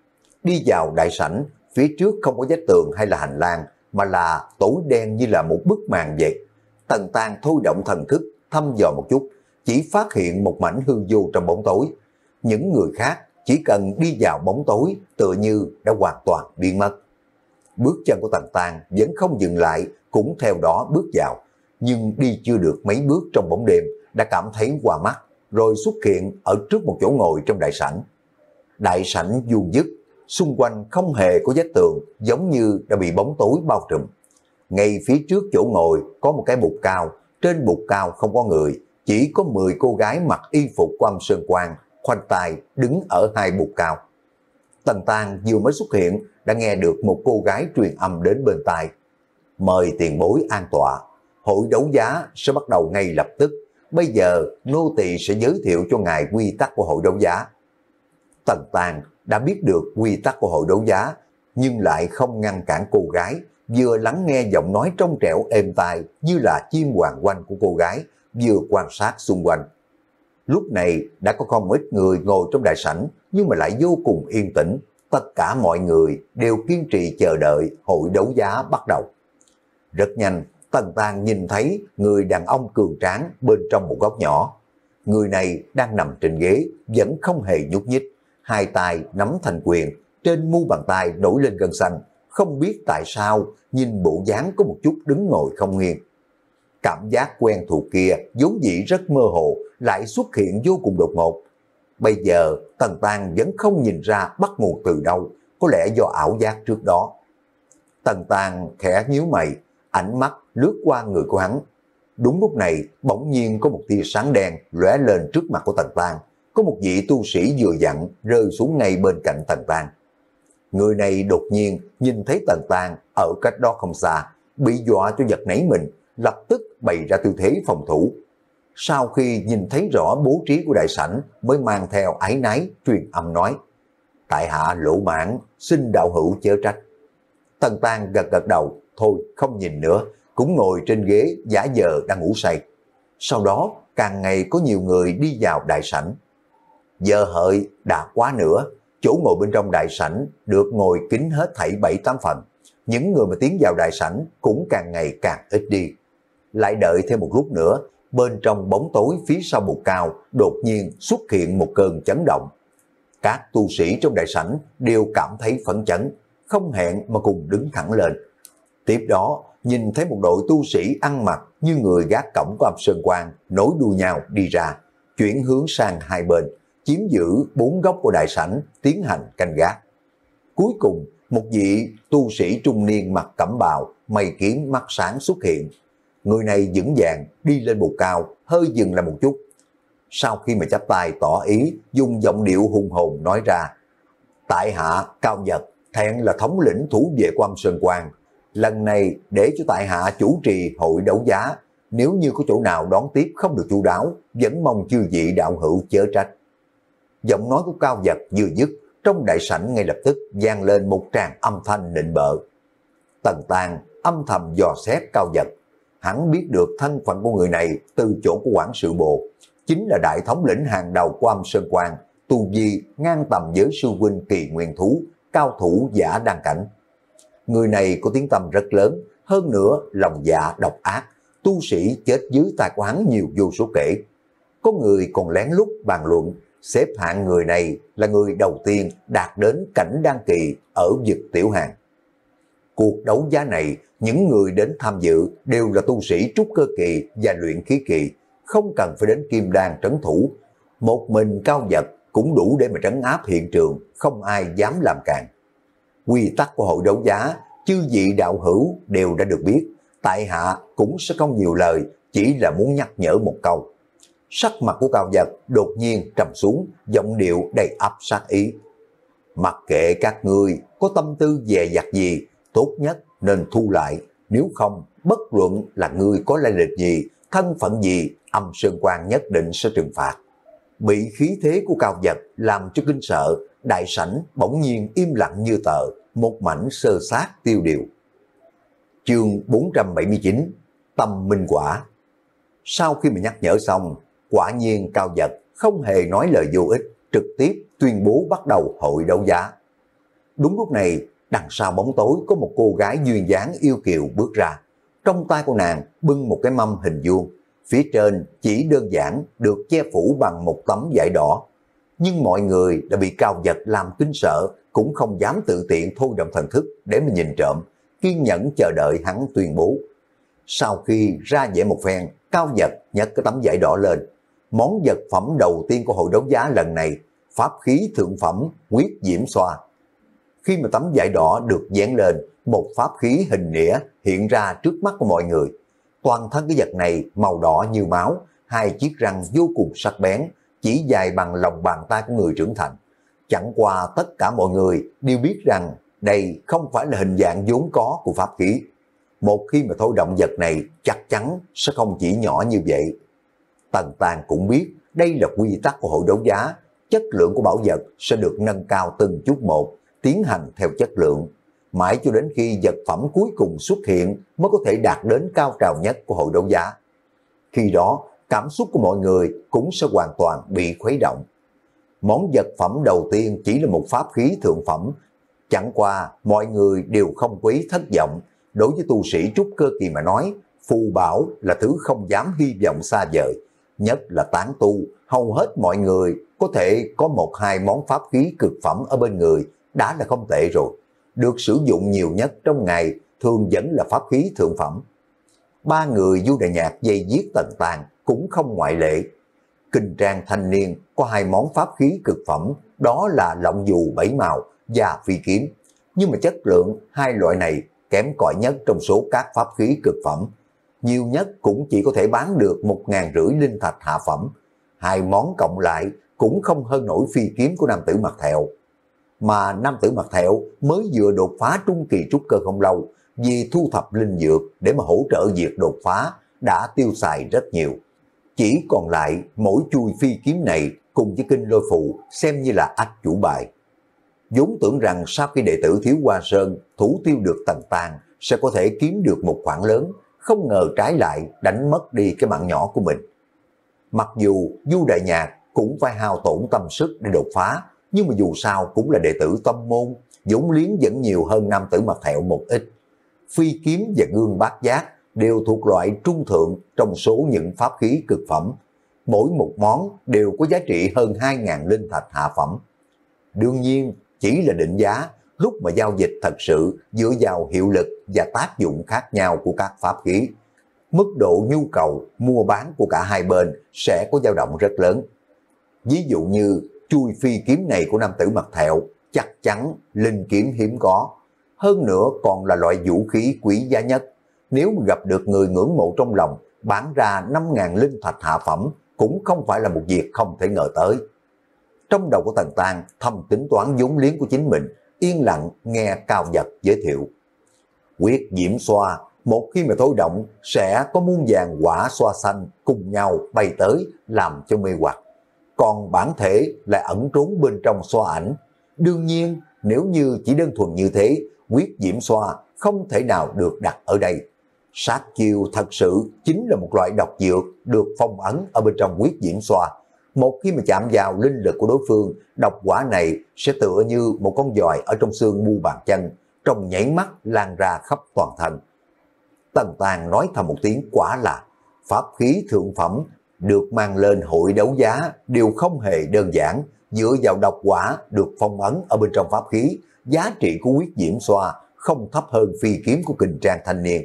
Đi vào đại sảnh, phía trước không có vách tường hay là hành lang, mà là tối đen như là một bức màn vậy. Tần Tàng thôi động thần thức, thăm dò một chút, chỉ phát hiện một mảnh hư vô trong bóng tối. Những người khác chỉ cần đi vào bóng tối tựa như đã hoàn toàn biến mất. Bước chân của Tần Tàng vẫn không dừng lại, cũng theo đó bước vào, nhưng đi chưa được mấy bước trong bóng đêm đã cảm thấy qua mắt, rồi xuất hiện ở trước một chỗ ngồi trong đại sảnh. Đại sảnh vuông vức, xung quanh không hề có vách tường, giống như đã bị bóng tối bao trùm. Ngay phía trước chỗ ngồi có một cái bục cao, trên bục cao không có người, chỉ có mười cô gái mặc y phục của Âm Sơn Quang, khoanh tay đứng ở hai bục cao. Tần Tàng vừa mới xuất hiện đã nghe được một cô gái truyền âm đến bên tai. Mời tiền bối an tọa, hội đấu giá sẽ bắt đầu ngay lập tức, bây giờ nô tỳ sẽ giới thiệu cho ngài quy tắc của hội đấu giá. Tần Tàng đã biết được quy tắc của hội đấu giá, nhưng lại không ngăn cản cô gái, vừa lắng nghe giọng nói trong trẻo êm tai như là chim hoàng oanh của cô gái, vừa quan sát xung quanh. Lúc này đã có không ít người ngồi trong đại sảnh, nhưng mà lại vô cùng yên tĩnh. Tất cả mọi người đều kiên trì chờ đợi hội đấu giá bắt đầu. Rất nhanh, Tần Tàng nhìn thấy người đàn ông cường tráng bên trong một góc nhỏ. Người này đang nằm trên ghế, vẫn không hề nhúc nhích, hai tay nắm thành quyền, trên mu bàn tay nổi lên gân xanh, không biết tại sao nhìn bộ dáng có một chút đứng ngồi không nghiêng. Cảm giác quen thuộc kia vốn dĩ rất mơ hồ, lại xuất hiện vô cùng đột ngột. Bây giờ Tần Tàng vẫn không nhìn ra bắt nguồn từ đâu, có lẽ do ảo giác trước đó. Tần Tàng khẽ nhíu mày, ánh mắt lướt qua người của hắn. Đúng lúc này bỗng nhiên có một tia sáng đen lóe lên trước mặt của Tần Tàng, có một vị tu sĩ vừa dặn rơi xuống ngay bên cạnh Tần Tàng. Người này đột nhiên nhìn thấy Tần Tàng ở cách đó không xa, bị dọa cho giật nảy mình, lập tức bày ra tư thế phòng thủ. Sau khi nhìn thấy rõ bố trí của đại sảnh mới mang theo áy náy truyền âm nói: tại hạ lỗ mãn, xin đạo hữu chớ trách. Tần Tang gật gật đầu, thôi không nhìn nữa, cũng ngồi trên ghế giả vờ đang ngủ say. Sau đó càng ngày có nhiều người đi vào đại sảnh. Giờ hợi đã quá nữa, chỗ ngồi bên trong đại sảnh được ngồi kín hết thảy bảy tám phần. Những người mà tiến vào đại sảnh cũng càng ngày càng ít đi. Lại đợi thêm một lúc nữa, bên trong bóng tối phía sau bục cao đột nhiên xuất hiện một cơn chấn động. Các tu sĩ trong đại sảnh đều cảm thấy phấn chấn, không hẹn mà cùng đứng thẳng lên. Tiếp đó, nhìn thấy một đội tu sĩ ăn mặc như người gác cổng của Âm Sơn Quan nối đuôi nhau đi ra, chuyển hướng sang hai bên, chiếm giữ bốn góc của đại sảnh, tiến hành canh gác. Cuối cùng, một vị tu sĩ trung niên mặc cẩm bào, mày kiếm mắt sáng xuất hiện. Người này vững vàng đi lên bục cao, hơi dừng lại một chút. Sau khi mà chắp tay tỏ ý, dùng giọng điệu hùng hồn nói ra: tại hạ Cao Nhật, thẹn là thống lĩnh thủ vệ của Âm Sơn Quan. Lần này để cho tại hạ chủ trì hội đấu giá, nếu như có chỗ nào đón tiếp không được chu đáo, vẫn mong chư vị đạo hữu chớ trách. Giọng nói của Cao Nhật vừa dứt, trong đại sảnh ngay lập tức vang lên một tràng âm thanh nịnh bợ. Tần Tang âm thầm dò xét Cao Nhật, hắn biết được thân phận của người này từ chỗ của quản sự bộ, chính là đại thống lĩnh hàng đầu của Âm Sơn Quan, tu vi ngang tầm với sư huynh Kỳ Nguyên Thú, cao thủ giả đăng cảnh. Người này có tiếng tăm rất lớn, hơn nữa lòng dạ độc ác, tu sĩ chết dưới tay của hắn nhiều vô số kể. Có người còn lén lút bàn luận, xếp hạng người này là người đầu tiên đạt đến cảnh đăng kỳ ở vực tiểu hàng. Cuộc đấu giá này, những người đến tham dự đều là tu sĩ trúc cơ kỳ và luyện khí kỳ, không cần phải đến kim đan trấn thủ. Một mình Cao Nhật cũng đủ để mà trấn áp hiện trường, không ai dám làm cản. Quy tắc của hội đấu giá, chư vị đạo hữu đều đã được biết, tại hạ cũng sẽ không nhiều lời, chỉ là muốn nhắc nhở một câu. Sắc mặt của Cao Nhật đột nhiên trầm xuống, giọng điệu đầy ắp sát ý. Mặc kệ các ngươi có tâm tư dè dặt gì, tốt nhất nên thu lại, nếu không, bất luận là ngươi có lai lịch gì, thân phận gì, Âm Sơn Quan nhất định sẽ trừng phạt. Bị khí thế của Cao Nhật làm cho kinh sợ, đại sảnh bỗng nhiên im lặng như tờ, một mảnh sơ sát tiêu điều. Chương bốn trăm bảy mươi chín, Tâm Minh Quả. Sau khi mà nhắc nhở xong, quả nhiên Cao Nhật không hề nói lời vô ích, trực tiếp tuyên bố bắt đầu hội đấu giá. Đúng lúc này, đằng sau bóng tối có một cô gái duyên dáng yêu kiều bước ra. Trong tay của nàng bưng một cái mâm hình vuông, phía trên chỉ đơn giản được che phủ bằng một tấm vải đỏ. Nhưng mọi người đã bị Cao Nhật làm kinh sợ, cũng không dám tự tiện thôi động thần thức để mà nhìn trộm, kiên nhẫn chờ đợi hắn tuyên bố. Sau khi ra vẻ một phen, Cao Nhật nhấc cái tấm vải đỏ lên. Món vật phẩm đầu tiên của hội đấu giá lần này, pháp khí thượng phẩm Huyết Diễm Xoa. Khi mà tấm vải đỏ được dán lên, một pháp khí hình nĩa hiện ra trước mắt của mọi người. Toàn thân cái vật này màu đỏ như máu, hai chiếc răng vô cùng sắc bén, chỉ dài bằng lòng bàn tay của người trưởng thành. Chẳng qua tất cả mọi người đều biết rằng đây không phải là hình dạng vốn có của pháp khí. Một khi mà thôi động vật này chắc chắn sẽ không chỉ nhỏ như vậy. Tần Tang cũng biết đây là quy tắc của hội đấu giá, chất lượng của bảo vật sẽ được nâng cao từng chút một, tiến hành theo chất lượng, mãi cho đến khi vật phẩm cuối cùng xuất hiện mới có thể đạt đến cao trào nhất của hội đấu giá. Khi đó, cảm xúc của mọi người cũng sẽ hoàn toàn bị khuấy động. Món vật phẩm đầu tiên chỉ là một pháp khí thượng phẩm, chẳng qua mọi người đều không quý thất vọng. Đối với tu sĩ trúc cơ kỳ mà nói, phù bảo là thứ không dám hy vọng xa vời, nhất là tán tu, hầu hết mọi người có thể có một hai món pháp khí cực phẩm ở bên người đã là không tệ rồi. Được sử dụng nhiều nhất trong ngày thường vẫn là pháp khí thượng phẩm. Ba người Du Đại Nhạc dây giết Tần Tang cũng không ngoại lệ. Kinh trang thanh niên có hai món pháp khí cực phẩm, đó là lọng dù bảy màu và phi kiếm. Nhưng mà chất lượng hai loại này kém cỏi nhất trong số các pháp khí cực phẩm. Nhiều nhất cũng chỉ có thể bán được một ngàn rưỡi linh thạch hạ phẩm. Hai món cộng lại cũng không hơn nổi phi kiếm của nam tử mặt thẹo. Mà nam tử mặt thẹo mới vừa đột phá trung kỳ trúc cơ không lâu, vì thu thập linh dược để mà hỗ trợ việc đột phá đã tiêu xài rất nhiều. Chỉ còn lại mỗi chui phi kiếm này cùng với kinh lôi phù xem như là ách chủ bài. vốn tưởng rằng sau khi đệ tử Thiếu Hoa Sơn thủ tiêu được Tần Tàng sẽ có thể kiếm được một khoản lớn, không ngờ trái lại đánh mất đi cái mạng nhỏ của mình. Mặc dù Du Đại Nhạc cũng phải hao tổn tâm sức để đột phá, nhưng mà dù sao cũng là đệ tử tông môn, vốn liếng vẫn nhiều hơn nam tử Mặt Thẹo một ít. Phi kiếm và gương bát giác đều thuộc loại trung thượng trong số những pháp khí cực phẩm. Mỗi một món đều có giá trị hơn hai nghìn linh thạch hạ phẩm. Đương nhiên, chỉ là định giá, lúc mà giao dịch thật sự dựa vào hiệu lực và tác dụng khác nhau của các pháp khí. Mức độ nhu cầu mua bán của cả hai bên sẽ có dao động rất lớn. Ví dụ như chui phi kiếm này của nam tử Mặt Thẹo chắc chắn linh kiếm hiếm có. Hơn nữa còn là loại vũ khí quý giá nhất. Nếu mà gặp được người ngưỡng mộ trong lòng, bán ra năm nghìn linh thạch hạ phẩm cũng không phải là một việc không thể ngờ tới. Trong đầu của Tần Tàng thầm tính toán vốn liếng của chính mình, yên lặng nghe Cao Giật giới thiệu. Quyết diễm xoa, một khi mà thôi động sẽ có muôn vàng quả xoa xanh cùng nhau bay tới làm cho mê hoặc. Còn bản thể lại ẩn trốn bên trong xoa ảnh. Đương nhiên, nếu như chỉ đơn thuần như thế, quyết diễm xoa không thể nào được đặt ở đây. Sát chiêu thật sự chính là một loại độc dược được phong ấn ở bên trong quyết diễm xoa. Một khi mà chạm vào linh lực của đối phương, độc quả này sẽ tựa như một con giòi ở trong xương mu bàn chân, trong nhảy mắt lan ra khắp toàn thân. Tần Tàng nói thầm một tiếng quả là pháp khí thượng phẩm được mang lên hội đấu giá đều không hề đơn giản, dựa vào độc quả được phong ấn ở bên trong pháp khí, giá trị của quyết diễm xoa không thấp hơn phi kiếm của Kình Trang thanh niên.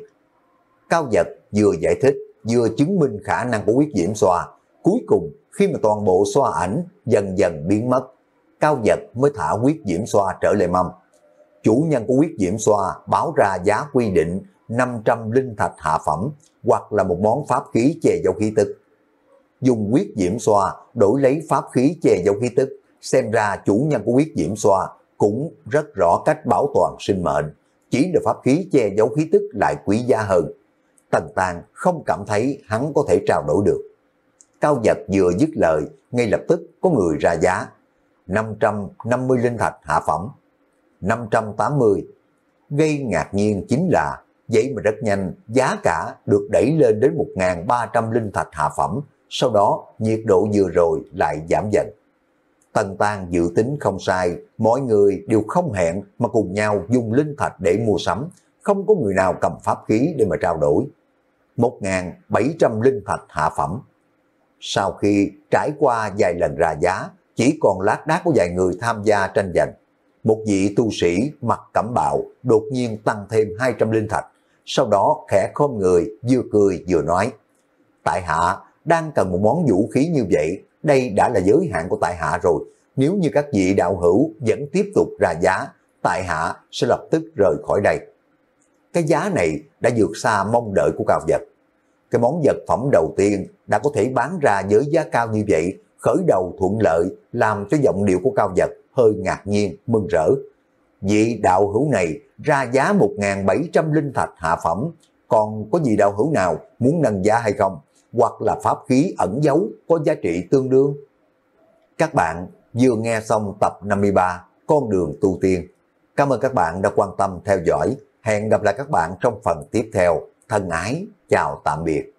Cao Giật vừa giải thích vừa chứng minh khả năng của quyết diễm xoa. Cuối cùng khi mà toàn bộ xoa ảnh dần dần biến mất, Cao Giật mới thả quyết diễm xoa trở lại mâm. Chủ nhân của quyết diễm xoa báo ra giá quy định năm trăm linh thạch hạ phẩm, hoặc là một món pháp khí che giấu khí tức. Dùng quyết diễm xoa đổi lấy pháp khí che giấu khí tức, xem ra chủ nhân của quyết diễm xoa cũng rất rõ cách bảo toàn sinh mệnh, chỉ là pháp khí che giấu khí tức lại quý giá hơn. Tần Tàng không cảm thấy hắn có thể trao đổi được. Cao Giật vừa dứt lời, ngay lập tức có người ra giá. năm trăm năm mươi linh thạch hạ phẩm. năm trăm tám mươi. Gây ngạc nhiên chính là, vậy mà rất nhanh, giá cả được đẩy lên đến một nghìn ba trăm linh thạch hạ phẩm, sau đó nhiệt độ vừa rồi lại giảm dần. Tần Tàng dự tính không sai, mọi người đều không hẹn mà cùng nhau dùng linh thạch để mua sắm, không có người nào cầm pháp khí để mà trao đổi. một nghìn bảy trăm linh thạch hạ phẩm. Sau khi trải qua vài lần ra giá, chỉ còn lác đác có vài người tham gia tranh giành. Một vị tu sĩ mặc cẩm bào đột nhiên tăng thêm hai trăm linh thạch, sau đó khẽ khom người vừa cười vừa nói: tại hạ đang cần một món vũ khí như vậy, đây đã là giới hạn của tại hạ rồi, nếu như các vị đạo hữu vẫn tiếp tục ra giá, tại hạ sẽ lập tức rời khỏi đây. Cái giá này đã vượt xa mong đợi của Cao Giật. Cái món vật phẩm đầu tiên đã có thể bán ra với giá cao như vậy, khởi đầu thuận lợi, làm cho giọng điệu của Cao Giật hơi ngạc nhiên, mừng rỡ. Vị đạo hữu này ra giá một nghìn bảy trăm linh thạch hạ phẩm, còn có vị đạo hữu nào muốn nâng giá hay không? Hoặc là pháp khí ẩn giấu có giá trị tương đương? Các bạn vừa nghe xong tập năm mươi ba Con đường tu tiên. Cảm ơn các bạn đã quan tâm theo dõi. Hẹn gặp lại các bạn trong phần tiếp theo. Thân ái, chào tạm biệt.